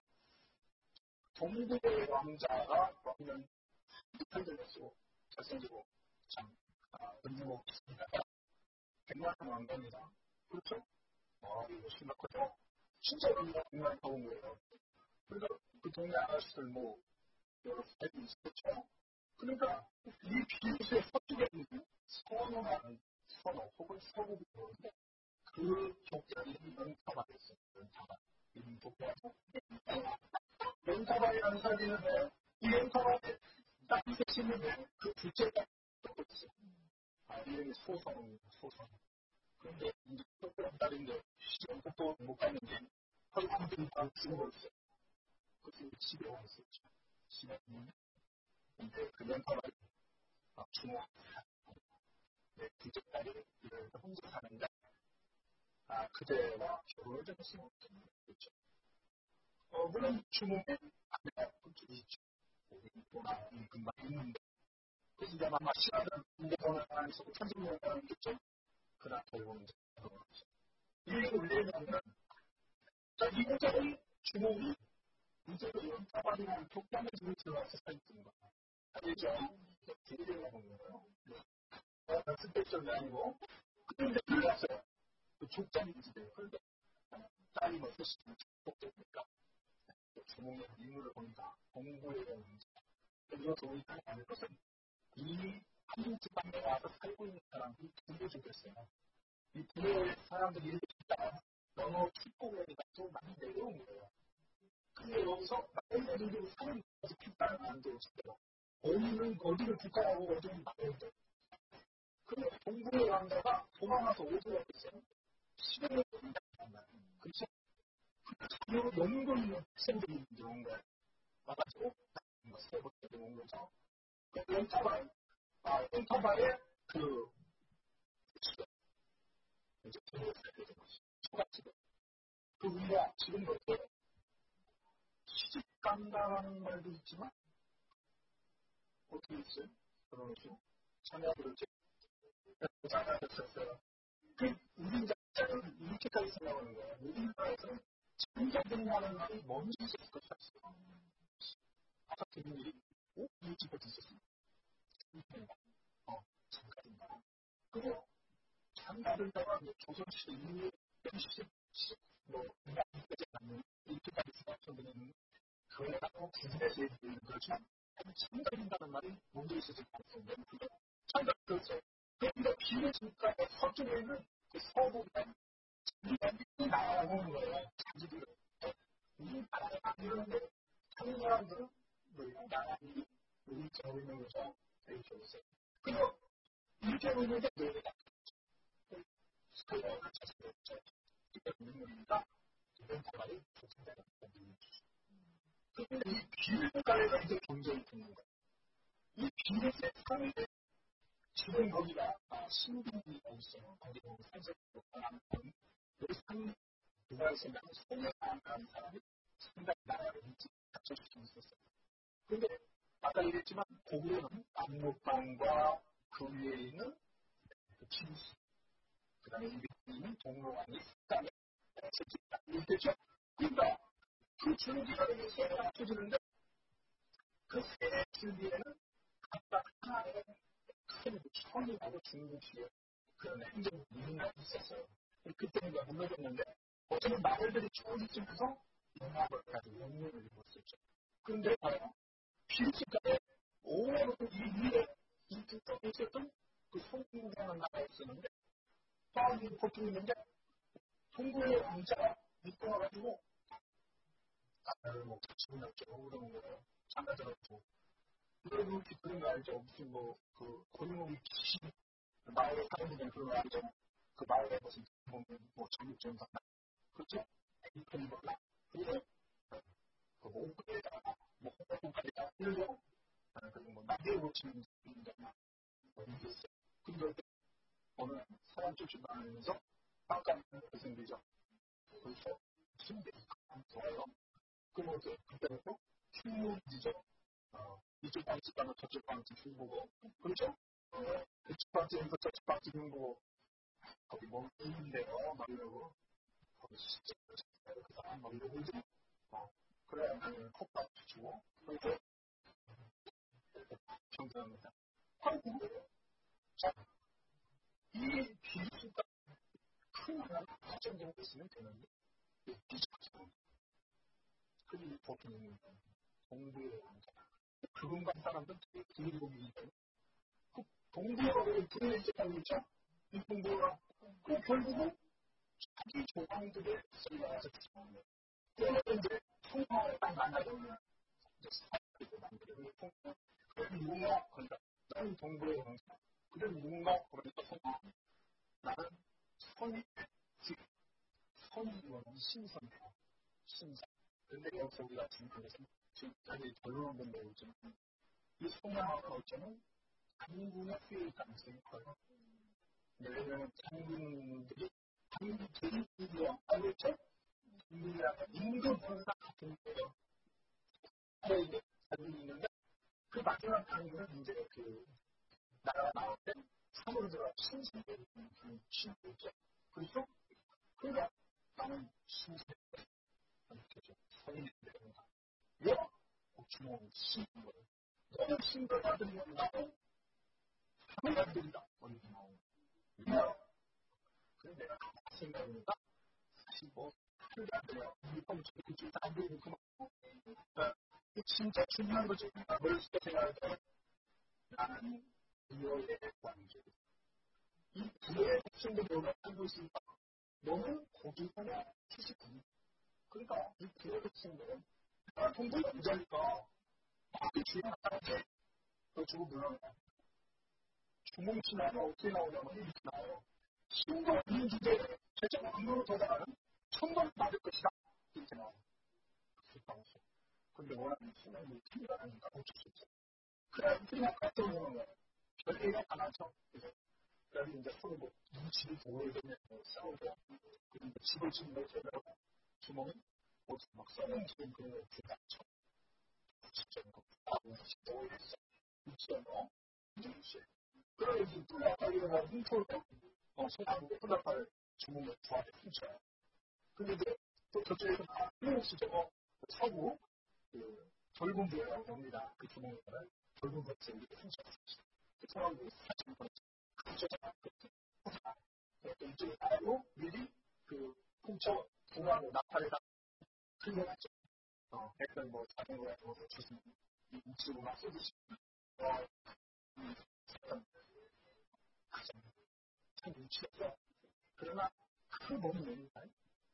동국의 왕자가 그러면 한글을 쓰고 잘생기고 참 은유고 있습니다. 백만한 왕자입니다. 그렇죠? 아, 이거 심각하죠? 진짜 백만한 거예요. 그러니까 그 동네 아가씨들 뭐 여러 스타일이 있었죠. 그러니까 이 비례수의 서쪽에 있는 선호하는 선호 혹은 서구이 있는데 그 족장이 연타바였어요. 연타바. 이름 족장에서 연타바라는 사진인데 이 연타바에 딱 쓰시는데 그 둘째가 또 있어요. 아, 이름이 소성입니다. 소성. 그런데 이제 족장 딸인데 시험 또 못 갔는데 헐렁들이 다 죽은 거 있어요. 그래서 집에 와 있었죠. 집에 있는데 근데 그 연타바를 주모 네, 둘째 딸이 혼자 사는데 아, 그대와 결혼을 좀 했으면 좋겠죠. 어, 물론 주몽에 아내가 그쪽이 있죠. 돈이 금방 있는데. 그래서 이제 아마 시간을 공개번호 안에서 천천히 하겠죠. 그러나 결국은 이제 결혼하죠. 이 얘기를 왜 하냐면, 자, 이 여자의 주몽이 이제 연타발이라는 독단의 집에 들어와서 살있는 거예요. 알겠죠? 되게 보는 거예요. 스페셜이 아니고. 그런데 들어왔어요. 그 족장이 집에. 그런데 딸이 뭐 쓰시면 족장이니까. 주몽의 인물을 보니까 공부에 대한 문제. 그리고 돈이 하는 것은 이 한국 지방에 와서 살고 있는 사람들이 두개 죽였어요. 이 두개 사람들이 이렇게 죽다가 너무 축복이니까 좀 많이 내려온 거예요. 근데 여기서 나이들이 사는 것이 핏다는 안돼 있어요. 어디는 어디를 국가라고 어디는 나오는데. 그런데 동부의 왕자가 도망가서 어디로 갔어요? 시골에 간다는 말이에요. 그렇죠? 그 연금 학생들이 들어온 거예요. 와가지고 세 번째 들어온 거죠. 그 연타바에, 아, 연타바에 그, 이제 들어왔어야 되는 거죠. 초가집에. 그 우리가 지금 이렇게 시집 간다라는 말도 있지만, 어떻게 했어요? 그러면서 자녀들을 자녀들었어요. 그 우리 자녀는 이렇게까지 생각하는 거예요. 우리나라에서는 자녀들이라는 말이 먼저 있었을 것 같아요. 아까 들은 일이 오? 일찍부터 있었어요. 어, 잠깐인가. 그리고 장가들다가 조선시대 이후에 시대 뭐 이때까지 가면 이때까지 생각하면 그래가지고 구분해서 얘기하는 거지만 장가된다는 말이 먼저 있었을 것 같은데 장가들었어요. 그런데 비례실가의 서쪽에는 그 서부가 자기들이 나오는 거예요. 자기들 우리 나라가 이런데 다른 사람들은 뭐 나라들이 우리 저리는 거죠. 이렇게 있어요. 그리고 이렇게 보는데 내가 스타일을 자신을 있는가 이런 말이 조선대가 그런데 이 비례가에가 이제 굉장히 드는 거예요. 이 비례세 상에 지금 거기가 신분이가 있어요. 거기 보면 산세로 가는 그 산, 누가에서 나는 손에 안 가는 사람이 상당히 나라를 일찍 갖출 수 있었어요. 그런데 아까 얘기했지만 고구려는 안목방과 그 위에 있는 그 진수, 그 다음에 이 밑에 있는 동로왕이 습관에 이렇겠죠? 그러니까 그 줄기가 되게 세가 합쳐지는데 그 세 줄기에는 각각 하나의 큰 천이라고 중국식의 그런 행정 문화가 있었어요. 그때는 이제 무너졌는데 어쩌면 마을들이 조금씩면서 영합을 가지고 영향을 입었었죠. 그런데 봐요. 필수가에 오는 이 위에 이 북쪽에 있었던 그 송국이라는 나라가 있었는데 또한 보통 있는데 동구의 왕자가 믿고 와가지고 나라를 뭐 지금 어쩌고 그러는 거예요. 장가들었고 그런 그런 거 알죠? 무슨 뭐 그 고용이 귀신 마을에 사는 분들 그런 거 알죠? 그 마을에 무슨 뭐, 뭐 전육전 상나 그렇죠? 이쁜 거나 그리고 그 목에다가 뭐 홍콩까지다 끌고 그리고 뭐 나비에 붙이는 분들이나 뭐 이게 있어요. 근데 어느 사람 쫓아다니면서 깜깜한 게 생기죠. 그래서 힘들이 좋아요. 그러면 그때부터 흉물이죠. 어, 이쪽 방집 가면 저쪽 방집 흉보고 그렇죠? 어, 이쪽 방집에서 저쪽 방집 흉보고 거기 뭐 있는데요 막 이러고 거기 진짜 그 사람 막 이러고 이제 어, 그래 나는 컵밥 주고 그렇게 평가합니다. 한국 자, 이 비수가 큰 하나를 확정되고 있으면 되는데 비수가 그리고 보통 동부에 그분간 사람들 되게 비밀복이기 때문에 그 동부에 불리지가 있죠. 이 동부가 그 결국은 자기 조상들의 쓰리가서 주장합니다. 그러면 이제 통화를 딱 만나려면 이제 스타일을 만들고 통화 그래도 누군가 그러니까 나는 동부의 왕자 그래도 누군가 그러니까 통화 나는 선이 선이 신선해요. 신선. 근데 여기서 우리가 중요한 것은 지금까지 결론을 본 거지만 이 소명하고 어쩌면 장군의 수요일 가능성이 커요. 왜냐하면 장군들이 장군들이 누구와 그렇죠? 장군이라는 임금보다 같은 거예요. 근데 이제 장군이 있는데 그 마지막 장군은 이제 그 나라가 나올 때 삼으로 들어가 신선되는 그 친구죠. 그래서 그가 나는 신선되는 거죠. 선임이 되는 거. 왜? 주먹을 씌는 거예요. 너는 신고가 되면 나도 하면 안 된다. 어디서 나오는 거예요. 그런데 내가 생각해보니까 사실 뭐 하는 게 안 돼요. 이പ്പം 그쪽 안 되고 그만. 진짜 중요한 거지. 머릿속에 생각해서 나는 부여의 관계. 이 부여의 핵심을 너가 알고 있으니까 너는 거기서는 휴식하는 그러니까 이 부여의 핵심은 내가 동굴 남자니까 그 주인한테 그 주고 물러나. 주몽신화가 어떻게 나오냐면 이렇게 나와요. 신도 이 주제에 최종 안으로 도달하는 천번 받을 것이다. 이렇게 나와요. 근데 원하는 신앙이 틀리가 아니까 어쩔 수 없어요. 그래, 그냥 같은 거예요. 별개가 하나죠. 그래서 이제 서로 뭐, 이 집이 보호해주면 싸우고, 그리고 집을 짓는 거죠. 주몽이 어디 막 싸우는 집은 그런 거 부닥쳐. 진짜 이거 부닥쳐. 진짜 오해했어. 있잖아요. 그래서 뿔나팔이가 훔쳐올 때, 어, 손하고 뿔나팔 주문을 구하게 훔쳐요. 근데 이제 또 저쪽에서 끊임없이 저거 사고, 그, 젊은 부여라고 합니다. 그 주문을 젊은 부여에서 이렇게 훔쳐왔어요. 그 사람들이 사진 번째, 훔쳐서 그래서 이쪽에 따로 미리 그 훔쳐 구하고 나팔에다 흘려놨죠. 어, 백설 뭐 자전거에 뭐 주신 이 우측으로 막 쏘듯이 어, 참 눈치였어. 그러나 그 몸이 내니까요.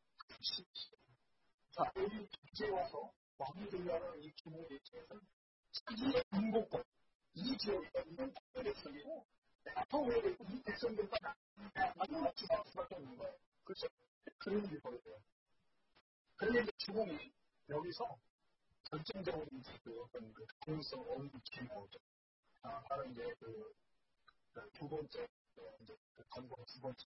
자, 여기 이제 와서 왕이 되려는 이 주몽의 입장에서는 자기의 인복권, 이 지역에 있는 특별히 살리고 더 오래되고 이 백성들과 나중에 주방할 수밖에 없는 거예요. 그렇죠? 그런 일이 벌어져요. 그런데 주몽이 여기서 결정적으로 이제 그 어떤 그 가능성 어느 위치에 나오죠. 아, 바로 이제 그, 그 두 번째, 이제 그 건강 두 번째.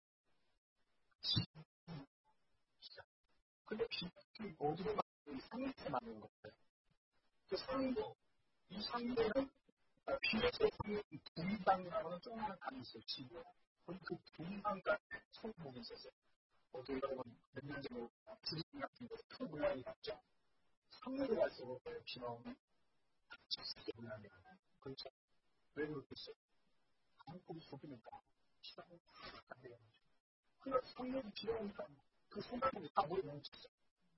근데 비극이 어디로 가는 상위에 맞는 거예요. 그 상위도, 이 상위에는 비례체 상위 분당이라는 조그마한 단이 있어요, 지구에. 그 분당까지 성공이 있었어요. 어떻게 여러분 몇 년 전에 주림 같은 거 큰 문양이 갔죠. 상위로 갈수록 비나오는 적색의 문양이 가요. 그렇죠? 왜 그렇겠어요? 한국이 속이니까 시간이 안 돼요. 그래서 성령이 필요하니까 그 생각이 다 모여 뭉쳤어요.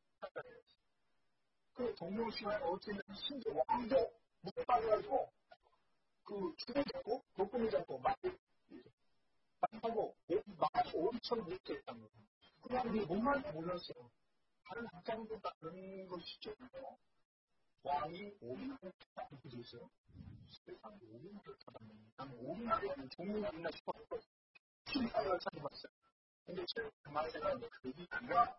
그 동료시간에 어떻게 심지어 왕도 못 받아가지고 그 주를 잡고 독금을 잡고 말을 하고 말이 오리처럼 이렇게 했다는 거예요. 그냥 우리 몸만 몰랐어요. 다른 학자들보다 그런 것이 쉽지 않아요. 왕이 오리나를 찾아보고 있어요. 세상에 오리나를 찾아보는 난 오리나라는 종류가 있나 싶었고 신사를 찾아봤어요. 근데 제가 그만 생각하는데 그게 아니라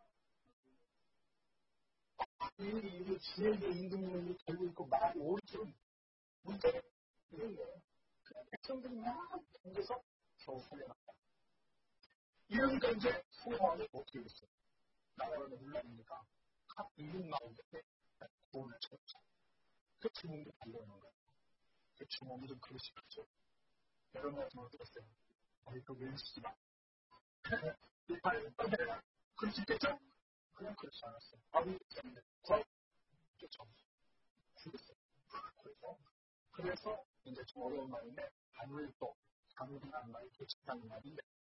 이 주에게 임금님이 들고 있고 말이 오리처럼 문제가 이런 거예요. 백성들이 막 경계에서 겨우 살려놨다. 이러니까 이제 소왕이 어떻게 됐어요? 나라를 몰라니까 각 임금 나오는데 돈을 쳤죠. 그 주몽도 달려오는 거예요. 그 주몽이 좀 그릇이 크죠. 여러분 같은 거 어떠세요? 아니 그 왠지 막 이빨 떠내라. 그릇이 있겠죠? 그냥 그렇지 않았어요. 아무 때문에 더 쫓아왔어요. 죽였어요. 그래서 그래서 이제 좀 어려운 말인데 바늘도 바늘이라는 말이 개척하는 말인데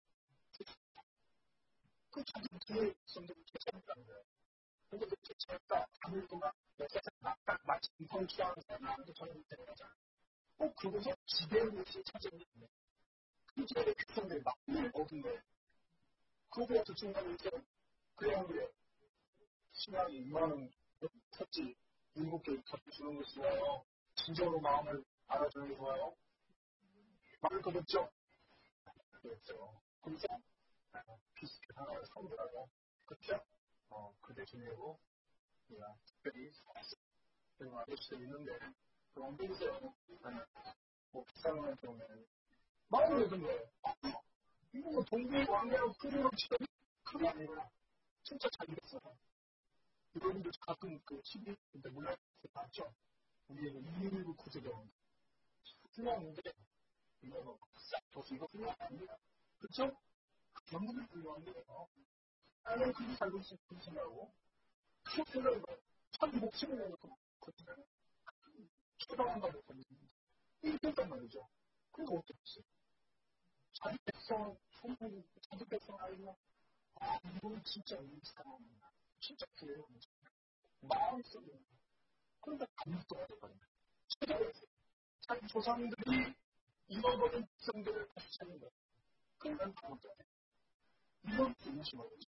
그 자기 뒤에 있었는데 개척했다는 거예요. 근데 그 개척했다 바늘도가 딱 마치 인성 취하는 사람한테 저는 되는 거잖아요. 꼭 그곳에 지배의 것이 찾아있는데 그 지배의 백성들이 막을 얻은 거예요. 그거보다 더 중요한 것은 그냥 그래 신앙이 이만 원 탔지 일곱 개 탑을 주는 것이 좋아요. 진정으로 마음을 알아주는 게 좋아요. 말을 거뒀죠? 그랬죠. 그래서 비슷한 하나를 선물하고 그렇죠? 어, 그 대신에고 우리가 특별히 그리고 아저씨도 있는데 그런 분들 뭐 비싼 걸 때문에 마음을 얻은 거예요. 이거 뭐 동부의 왕이라고 크리로 치더니 그게 아니라 진짜 잘 됐어요. 여러분들 가끔 그 티비 몰라서 봤죠? 우리에게 이백십구 구제경 훌륭한데 이거 뭐 저수 이거 훌륭한 아닙니다. 그쵸? 전부들 훌륭한 거예요. 나는 그게 살고 싶은 생각하고 그 생각을 참 목숨을 내놓고 그렇잖아요. 처방한다고 했는데 이렇게 했단 말이죠. 그러니까 어떻게 했어요? 자기 백성, 성공, 자기 백성 알면 아, 이거는 진짜 우리 사람입니다. 진짜 그래요. 마음이 썩어요. 그러니까 감수가 돼버린 거예요. 최대로 자기 조상들이 잃어버린 백성들을 다시 찾는 거예요. 그러니까 감수가 돼요. 이건 무심한 거죠.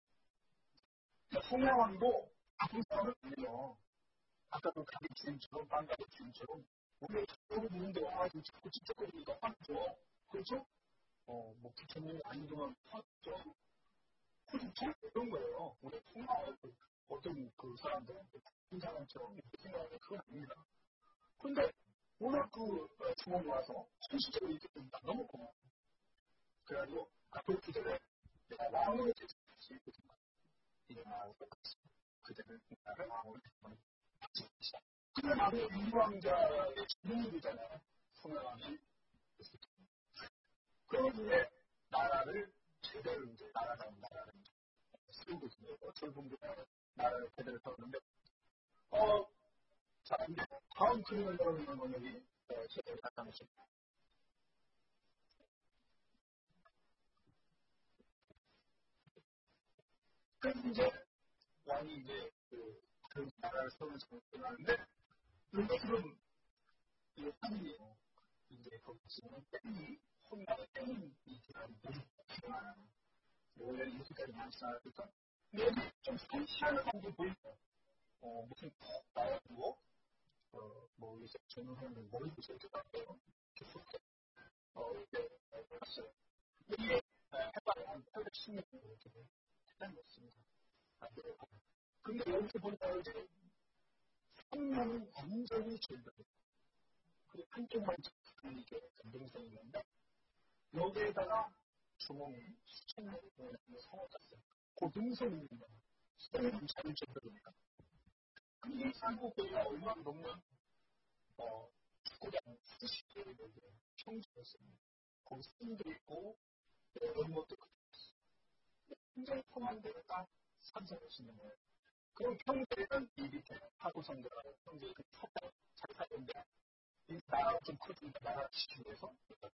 송양왕도 아픈 사람을 아니에요. 아까 그 가게 주인처럼, 빵가게 주인처럼 원래 저쪽으로 보는데 와가지고 자꾸 집적거리니까 화났죠. 그렇죠? 어, 뭐 부처님이 아니지만 화났죠. 그렇죠? 그런 거예요. 우리 송양왕 어떤 그 사람들, 그 사람처럼 이렇게 생각하는 그건 아닙니다. 근데 오늘 그 주먹이 와서 현실적으로 이렇게 된다. 너무 고마워. 그래가지고 앞으로 그들의 내가 왕으로 대접할수 있거든요. 이게 나와서 그들을 나를 왕으로 대접하는 것이다. 그게 바로 유왕자의 주인이잖아요. 소명함이 있었죠. 그런 후에 나라를 제대로 이제 나라가 나라를 세우고 있습니다. 철봉도 나라를 제대로 세웠는데, 어, 자, 이제 다음 그림을 여러분들 번역이 제대로 나타났습니다. 그래서 이제 왕이 이제 그 다른 나라를 세우면서 하는데, 이것은 이 사람이 이제 거기서는 땡이 혼나는 땡이 이라는 모습이 나타나요. 원래 이렇게까지 많지 않았으니까 여기 좀 상시하는 감도 보이고, 어, 무슨 푹 나와주고, 어, 뭐, 이제 저는 하는 머리도 저렇게 나와요. 계속, 어, 이렇게 했어요. 이게 해봐야 한 팔백십 년 정도 이렇게 했습니다. 근데 여기서 보니까 이제 성명은 완전히 절벽이에요. 그리고 한쪽만 이게 감동성이 있는데, 여기에다가 주몽이 수천 명이 성을 땄어요. 고등성입니다. 수천명이 자기 절벽이니까. 근데 한국에 얼마나 넘는 어, 축구장 수십개의 평지였습니다. 거기 산도 있고, 이런 것도 굉장히 험한 데를 딱 산성을 쓰는 거예요. 그럼 평지에는 이 밑에 하고성들하고 평지에 그 살짝 잘 살는데, 이 나라가 좀 커지니까 나라 지키기 위해서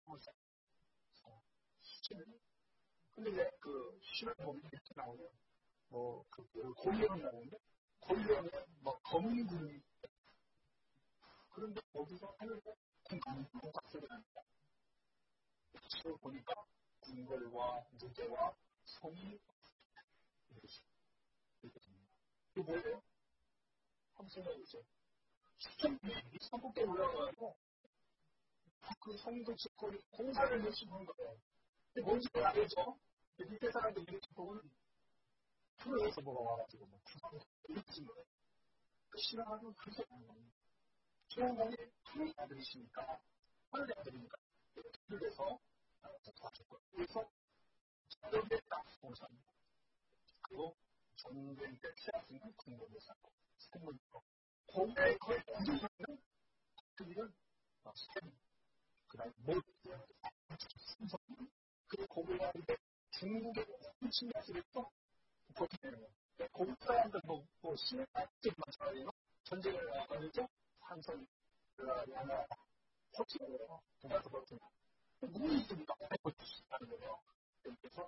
수치를. 근데 이제 그 시를 보면 이렇게 나오면, 뭐, 그, 골련이 나오는데, 골련은 뭐, 검은 군이 그런데 거기서 하늘에 군군이 각색이 납니다. 시를 보니까 궁궐과 무대와 성이 이렇게 됩니다. 이게 뭐예요? 한번 생각해보세요. 수천 명이 삼국대에 올라가고 그 성도 짓고 공사를 열심히 한 거예요. 근데 뭔지 알죠? 밑에 사람들 이렇게 보면 프로에서 뭐가 와가지고 뭐 구성을 이렇게 짓는 거예요. 그 신앙하고 그렇게 하는 거예요. 주인공이 하늘의 아들이시니까 하늘의 아들이니까 그래서 도와줬고 그래서 저녁에 딱 봉사합니다. 그리고 전쟁 때 피하시는 군복을 사고 생물로 거기에 거의 모든 것은 그 일은 샘, 그 다음에 못, 순서 그리고 거기가 이제 중국의 침략을 또 버티는 거예요. 고국 사람들 뭐, 뭐 신학적만 잘해요. 전쟁을 나가니까 산성, 하나, 버티고 도와서 버티고 눈이 있으니까 버틸 수 있다는 거예요. 그래서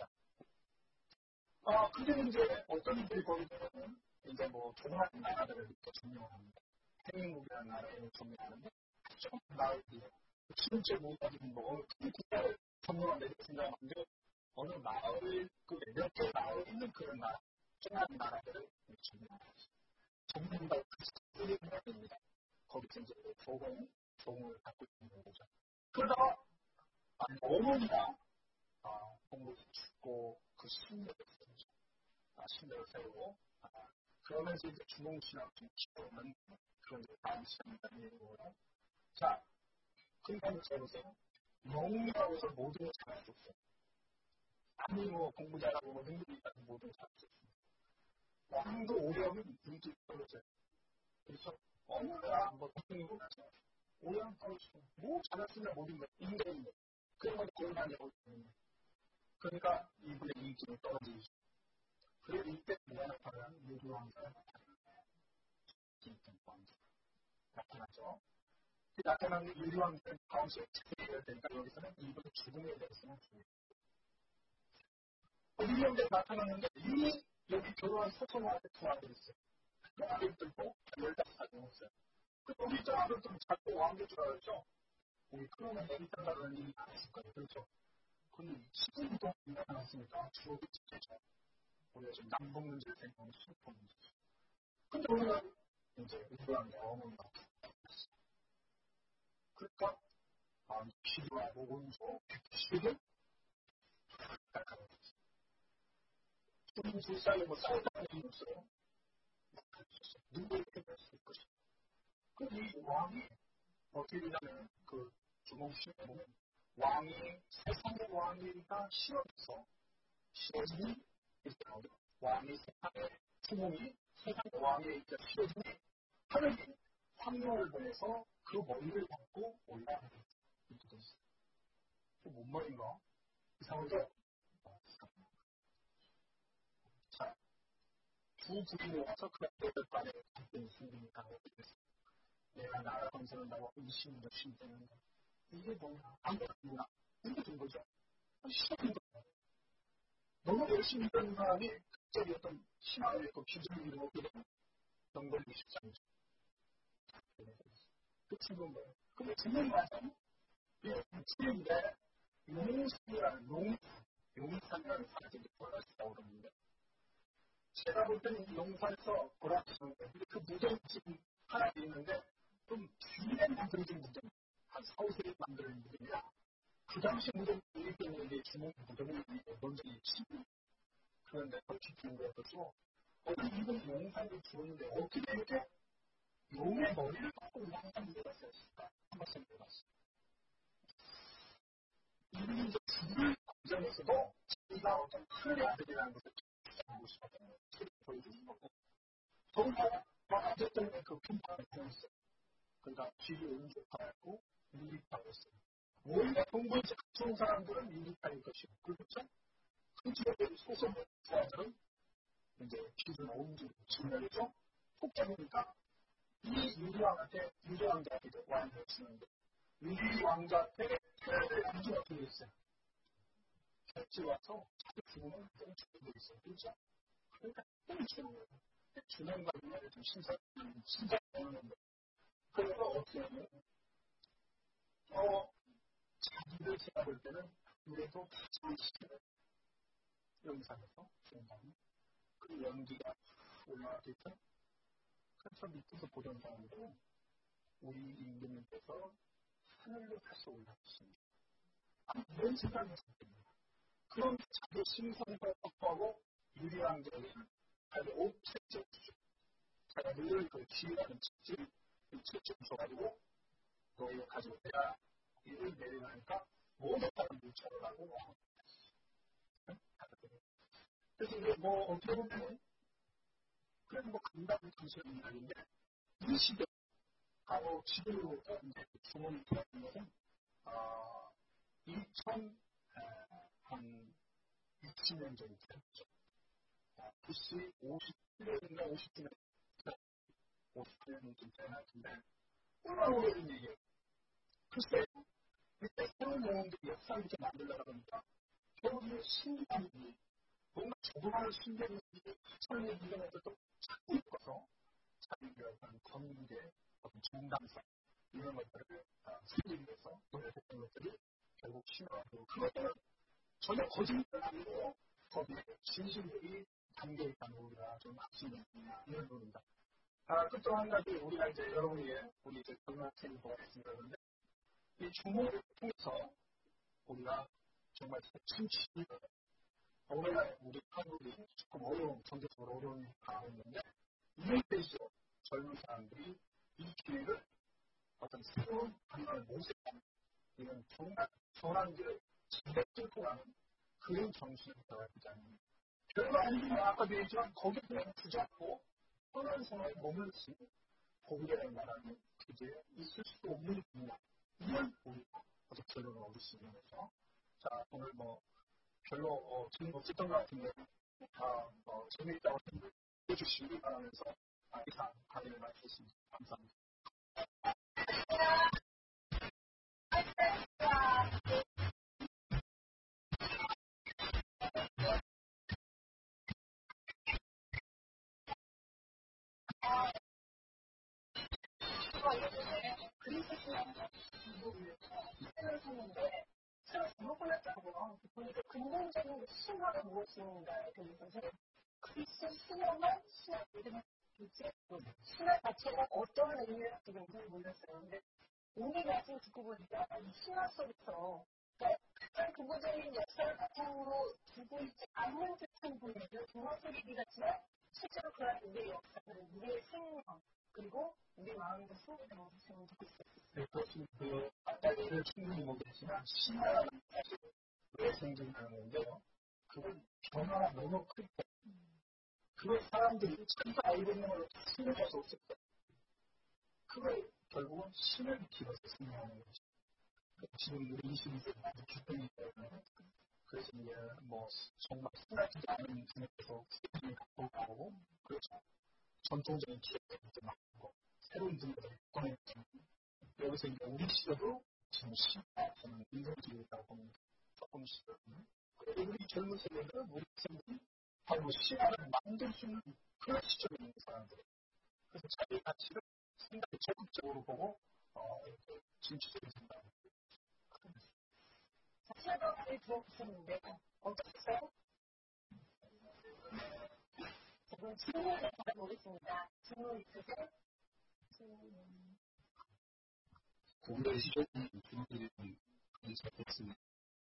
아, 그게 이제 어떤 일들이 벌어지냐면 이제 뭐 조그만 나라들을 이렇게 점령하는데 대한민국이라는 나라를 점령하는데 조금 나라들이 실제 뭐가지고 뭐 큰 국가를 점령한 데를 생각하는데 어느 마을 몇 개 마을 있는 그런 나라 조그만 나라들을 점령하는 점령과 그리스도의 문화입니다. 거기서 이제 조공, 조공을 갖고 있는 거죠. 그러다가 어머니가 아, 공부를 죽고 그 신뢰를 세우죠. 아, 신뢰를 세우고 아, 그러면서 이제 주몽신학 좀 키우는 그런 다음 시간이 거예요. 자, 그러니까 한번 해보세요. 영이라고 해서 모든 걸 잘할 수 없어요. 아니 뭐 공부 잘하고 뭐 능력이 있다고 모든 걸 잘할 수 없습니다. 왕도 오려면 인기 떨어져요. 그래서 어머니가 뭐 대통령이 나죠. 오려면 떨어지고 뭐 잘했으면 모든 걸 인간인데 그런 건 골반이 어렵거든요. 그러니까 이분의 인기는 떨어지죠. 그리고 이때 뭐가 나타나요? 유리왕자가 나타나요. 나타나죠. 그 나타나는 유리왕자는 다음시에 책을 되니까 여기서는 이분의 죽음에 대해서는 유리왕자가 나타나는데 이미 여기 결혼한 소통한테 두 아들이 있어요. 그 아들들도 열다섯 살 넘었어요. 그 우리 저 아들들은 자꾸 왕될 줄 알았죠? 우리 크로는 내리탄다는 일이 있을 거예요. 그렇죠? 근데 시간도 나타났으니까 주옥이 찍히죠. 우리가 지금 남북 문제를 생각하면 수입 문제죠. 근데 오늘은 이제 우리가 어머니가 그러니까 아, 필요하고 온소 필요는 딱하는 거지. 우리는 불쌍히 뭐 싸우다는 일이 없어요. 누구에게 할수 있을 것이다. 그럼 이 왕이 어떻게 되냐면 그 주몽신에 보면 왕이 세상의 왕이니까 싫어서 싫어지니 이렇게 나오죠. 왕이 세상의 주몽이 세상의 왕이 싫어지니 하늘이 황룡을 보내서 그 머리를 잡고 올라가는 이렇게 돼 있어요. 뭔 말인가? 이상하죠? 자, 두 부인이 와서 그 앞에를 빠져 그때 승리를 당하게 됐어요. 내가 나라 건설을 나와 이십년 신되는 거. 이게 뭐냐? 아무것도나 이게 된 거죠. 시작인 거예요. 너무 열심히 하는 사람이 갑자기 어떤 희망을 잃고 기준을 잃고 정벌이 쉽지 않죠. 그 친구는 뭐예요? 근데 제목이 맞아요? 이 책인데 용산이라는 용, 용산이라는 사람이 돌아가시다고 그러는데 제가 볼 때는 이 용산에서 돌아가시는 거예요. 근데 그 무덤이 지금 하나 있는데 좀 뒤에 만들어진 무덤, 한 서울에 만들어진 무덤이야. 그 당시 무덤이 있는데 주먹 무덤이 먼저 있지. 그런데 더 깊은 거여서 어떤 이분 용산이 죽었는데 어떻게 이렇게 용의 머리를 갖고 용산이 들어갔을까? 한번 생각해봤어요. 이분이 이제 죽을 과정에서도 자기가 어떤 큰의 아들이라는 것을 알고 싶었던 것을 보여주는 거고 정말 어쨌든 그 품판을 보였어요. 그러니까 뒤에 은족하고 미립하고 있어요. 원래 동부에서 갖춘 사람들은 미립할 것이고 그렇죠? 흠집에 소속의 사람들은 이제 기준 온주 지면에서 폭정이니까 이 유리왕한테 유리왕자한테 왕을 주는데 유리왕자한테 태를 양주가 들어 있어요. 같이 와서 자기 죽으면 똥주가 있어요. 그렇죠? 그러니까 똥주는 거예요. 주명과 인연을 좀 신사, 신사하는 그래서 어떻게 하면, 어, 자기를 제가 볼 때는 그래도 가장 시키는 영상에서 주인공이 그 연기가 올라가겠죠? 그래서 밑에서 보던 사람들은 우리 임금님께서 하늘로 다시 올라가십니다. 이런 생각이 있습니다. 그럼 자기 심성을 확보하고 유리왕자는 자기 옷 책정 주죠. 자기가 늘 그 지휘하는 책질, 그 책정 줘가지고 너희가 가지고 내가 일을 내려가니까 모든 사람들이 처벌하고 그래서 이제 뭐 어떻게 보면 그래도 뭐 감당이 당시는 아닌데 이 시대 하고 지금으로부터 이제 중원이 되는 것은 어, 이천육십 년 정도 됐죠. 구씨 오십칠 년인가 오십구 년 오십구 년쯤 되는 것 같은데 얼마나 오래된 얘기예요. 글쎄 그때 새로운 내용들이 역사를 이렇게 만들려다 보니까 결국에 신기한 일이 뭔가 조그마한 신기한 일이 천년 이전에서 또 자꾸 있어서 자기의 어떤 권위의 어떤 정당성 이런 것들을 살리기 위해서 노력했던 것들이 결국 심화하고 그것들은 전혀 거짓말이 아니고 거기에 진실들이 담겨있다는 우리가 좀 알 수 있는 이런 부분입니다. 아, 끝으로 한 가지 우리가 이제 여러분이 우리 이제 고등학생이 보겠습니다. 그런데 이 주목을 통해서 우리가 정말 진실을 오늘날 우리 한국이 조금 어려운 경제적으로 어려운 상황이었는데 이럴 때일수록 젊은 사람들이 이 기회를 어떤 새로운 방향을 모색하는 이런 정말 선한 길을 제대로 뚫고 가는 그런 정신이 되어야 되지 않습니까? 별거 아니지만 아까도 얘기했지만 거기에 그냥 주잡고 선한 생활에 머물 수 있는 복이라는 나라는 그게 있을 수도 없는 분야 이걸 우리가 어떤 결론을 얻을 수 있는 거죠. 자 오늘 뭐 별로 어, 재미없었던 것 같은데 다 어, 재미있다고 해주시기 바라면서 이상 강의를 마치겠습니다. 감사합니다. 보니까 근본적인 신화가 무엇인가에 대해서 그리스 신화만 신화 이름이 신화 자체가 어떤 의미를 갖고 있는지 몰랐어요. 근데 오늘 말씀 듣고 보니까 이 신화 속에서 가장 근본적인 역사를 바탕으로 두고 있지 않는 듯한 분위기를 동화소리기 같지만 실제로 그런 우리의 역사를 우리의 생명 그리고 우리 마음에서 숨겨놓은 것을 듣고 있어요. 네, 그렇습니다. 그 아까 예를 충분히 보겠지만 신화라는 것이 왜 생긴다는 건데요. 그건 변화가 너무 클 때, 그걸 사람들이 자기가 알고 있는 걸로 숨겨낼 수 없을 때, 그걸 결국은 신을 길어서 생각하는 거죠. 지금 우리 이십 대 주변이 그래서 이제 뭐 정말 생각지도 않은 분야에서 수준을 갖고 가고 그렇죠. 전통적인 기업들도 많고 새로운 분야들을 꺼내고 여기서 이제 우리 시대도 지금 신화하는 인성주의라고 보면 조금씩 그리고 우리 젊은 세대들은 우리 세대들이 바로 신화를 만들 수 있는 그런 시점에 있는 사람들 그래서 자기 가치를 상당히 적극적으로 보고 어, 진취적인 생각을 시험을 들어보셨는데 어떠셨어요? 지금 질문을 잘 모르겠습니다. 질문 있으세요? 고구려 시절이 분들이 잘했으면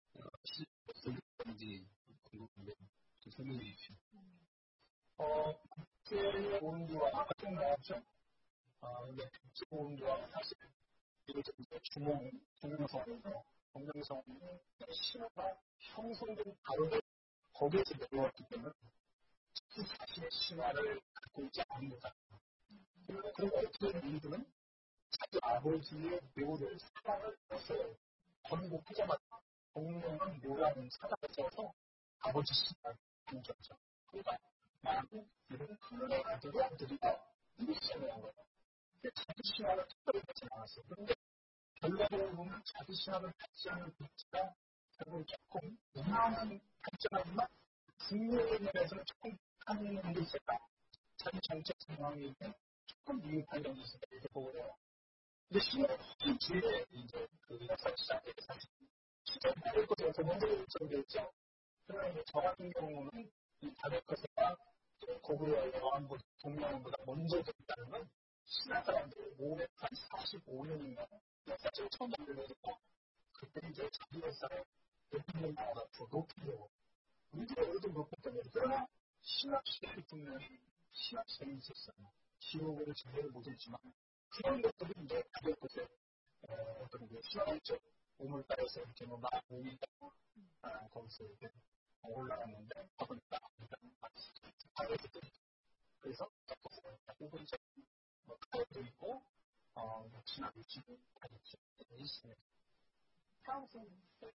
시절인지 궁금한데 좀 설명해 주십시오. 어, 국제 온도와 같은 거죠? 아, 근데 국제 온도와 사실 이게 주몽, 동명성에서 동명성 신화가 형성된 바로 거기에서 내려왔기 때문에 자신의 신화를 갖고 있지 않은 거다. 그리고 그리고 어떻게 이들은 자기 아버지의 묘를 사랑을 해서 건국하자마자 동명은 묘라는 사당을 써서 아버지 신화를 공개했죠. 그러니까 나는 이런 큰의 아들이 아들이다. 이게 시작한 거예요. 근데 자기 신화를 특별히 받지 않았어요. 그런데 결과적으로 보면 자기 신화를 받지 않은 백지가 결국 조금 이상한 발전하지만 분명히 면에서는 조금 하는 게 있었다. 자기 정책 상황이 조금 미흡한 점이 있었다. 이렇게 보고요. 근데 신화의 뒤에 이제 그 역사 시작에서 사실 시절 다를 것에 더 먼저 결정되었죠. 그러면 저 같은 경우는 이 다를 것에가 고구려 여왕보다 동명보다 먼저 됐다는 건 신화 사람들이 오백사십오 년인가 역사책을 처음 만들어서 그때 이제 자기 역사를 높이는 나라가 더 높이려고 우리가 어디도 높였던 그러나 신학 시대에 분명히 신학 시대에 있었어요. 기록을 제대로 못했지만 그런 것들이 이제 다를 것에 어떤 그 신학적 우물가에서 이렇게 뭐 마음이 거기서 이렇게 올라갔는데 거기다 그래서 혹은 뭐 칼도 있고 어 진압이 지금 다 있습니다. 다음 질문.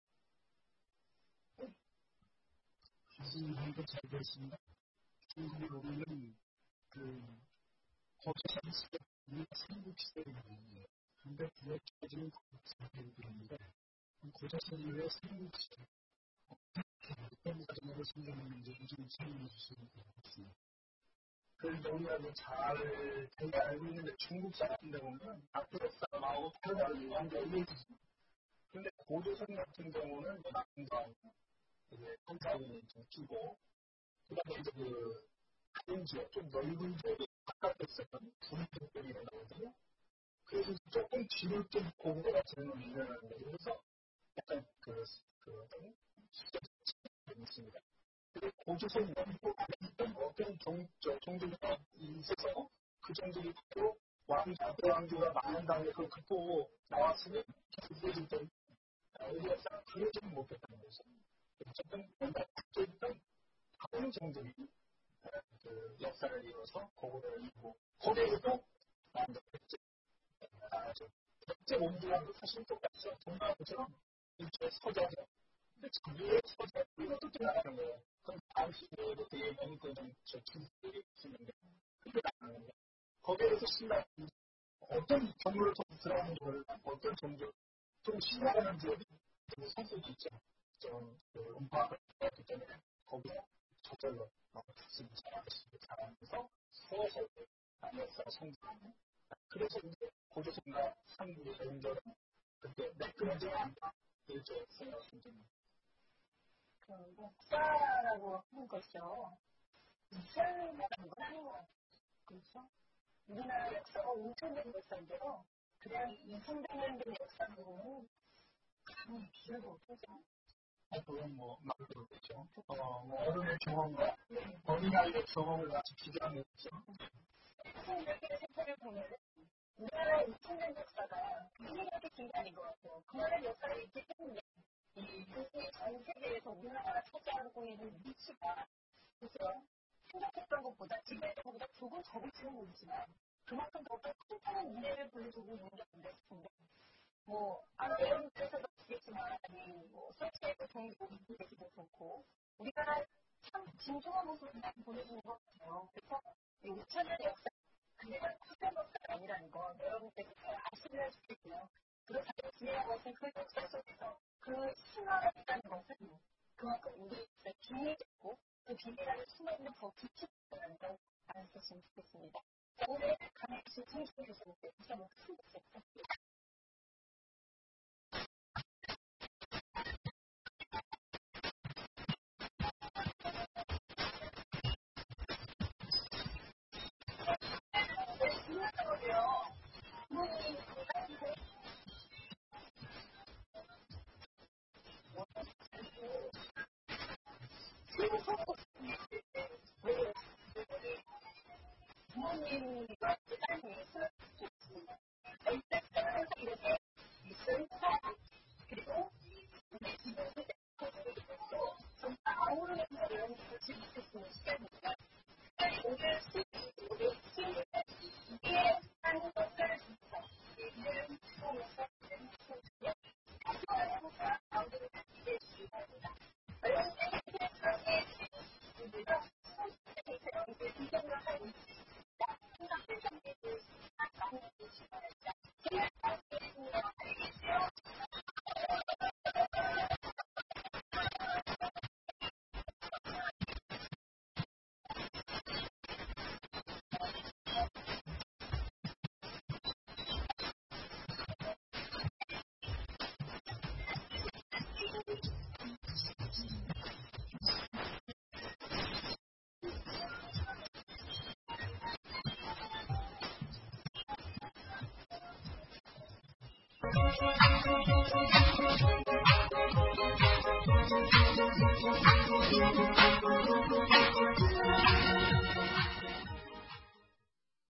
교수님도 잘 되었습니다. 중국에 보면 그 거쳐선 시대, 삼국시대거든요. 근데 그게 깨지는 삼국시대들인데 고조선 이후에 삼국시대 어떤 과정으로 생겨났는지 좀 설명해 주시면 좋겠습니다. 그런데 우리가 잘, 잘 알고 있는데 중국 사람들 보면 앞으로 싸움하고 다른 완전 일치죠. 근데 고조선 같은 경우는 남성, 한자를 좀 주고 그 다음에 이제 그 다른 지역, 좀 넓은 지역에 바깥에 있었던 분들이 나오거든요. 그래서 조금 뒤를 좀 고구려가 되는 일이라는 거예요. 그래서 약간 그, 그 어떤 수적이 있습니다. 그리고 고조선 넘고 있던 어떤 종, 종족이 있어서 그 종족이 또 왕자, 왕조가 많은 다음에 그걸 극복하고 나왔으면 계속 이어졌던 우리가 싹 그려지지 못했다는 거죠. 어쨌든 뭔가 갖고 있던 다른 종족이 그 역사를 이뤄서 고구려를 이루고 거기에도 백제 백제 원주와도 사실 똑같죠. 동남아처럼 일종의 서자죠. 근데 자기의 서자 이것도 똑같은 거예요. 그럼 다음 시대에도 되게 많은 저 중국들이 있는데 그게 나는 거 거기에서 신라 어떤 경로를 통해 들어가는 걸 어떤 종족 좀 신라라는 지역이 소속이 있죠. 좀 음파를 했기 때문에 거기에 저절로 말씀 잘하면서 서서 역사가 성장하는 그래서 이제 고조선과 삼국의 연결은 그때 매끄러지지 않다 일종의 생각입니다. 그 역사라고 하는 것이요. 이슬람이라는 건 아닌 것 같아요. 그렇죠? 우리나라 역사가 오천년 역사인데요. 그냥 이천백 년 된 역사는 참 길고 없어서 그건 뭐 말로 되죠. 어, 뭐 어른의 경험과 어린아이의 경험을 같이 비교하는 거죠. 선생님의 생각을 보면 우리나라 이천 년 역사가 그렇게 긴 게 아닌 것 같아요. 그만한 역사가 있기 때문에 전 세계에서 우리나라가 차지하고 있는 위치가 그죠? 생각했던 것보다 지금했던 것보다 조금 적을지는 모르지만 그만큼 더 튼튼한 미래를 보여주고 있는 게 아닌가 싶은데, 뭐, 아마 여러분께서도 아시겠지만, 뭐, 설치에도 정도 계시도 좋고, 우리가 참 진중한 모습을 많이 보여주는 것 같아요. 그래서 오천 년의 역사, 그냥 수백 역사가 아니라는 건 여러분께서 아시면 좋겠고요. 그리고 자기가 지내는 것은 그 역사 속에서 그 신화가 있다는 것은 그만큼 우리 비밀이고, 그 비밀안에 숨어있는 더 깊이 있다는 걸 알았으면 좋겠습니다. 오늘 강혜씨 청취해 주실 때 다시 한번 큰 박수 부탁드립니다. 부모님과 삶이 그리고 정말 아우르는 내용을 즐기셨으면 시간입니다. 오늘 우리 이게 하는 것을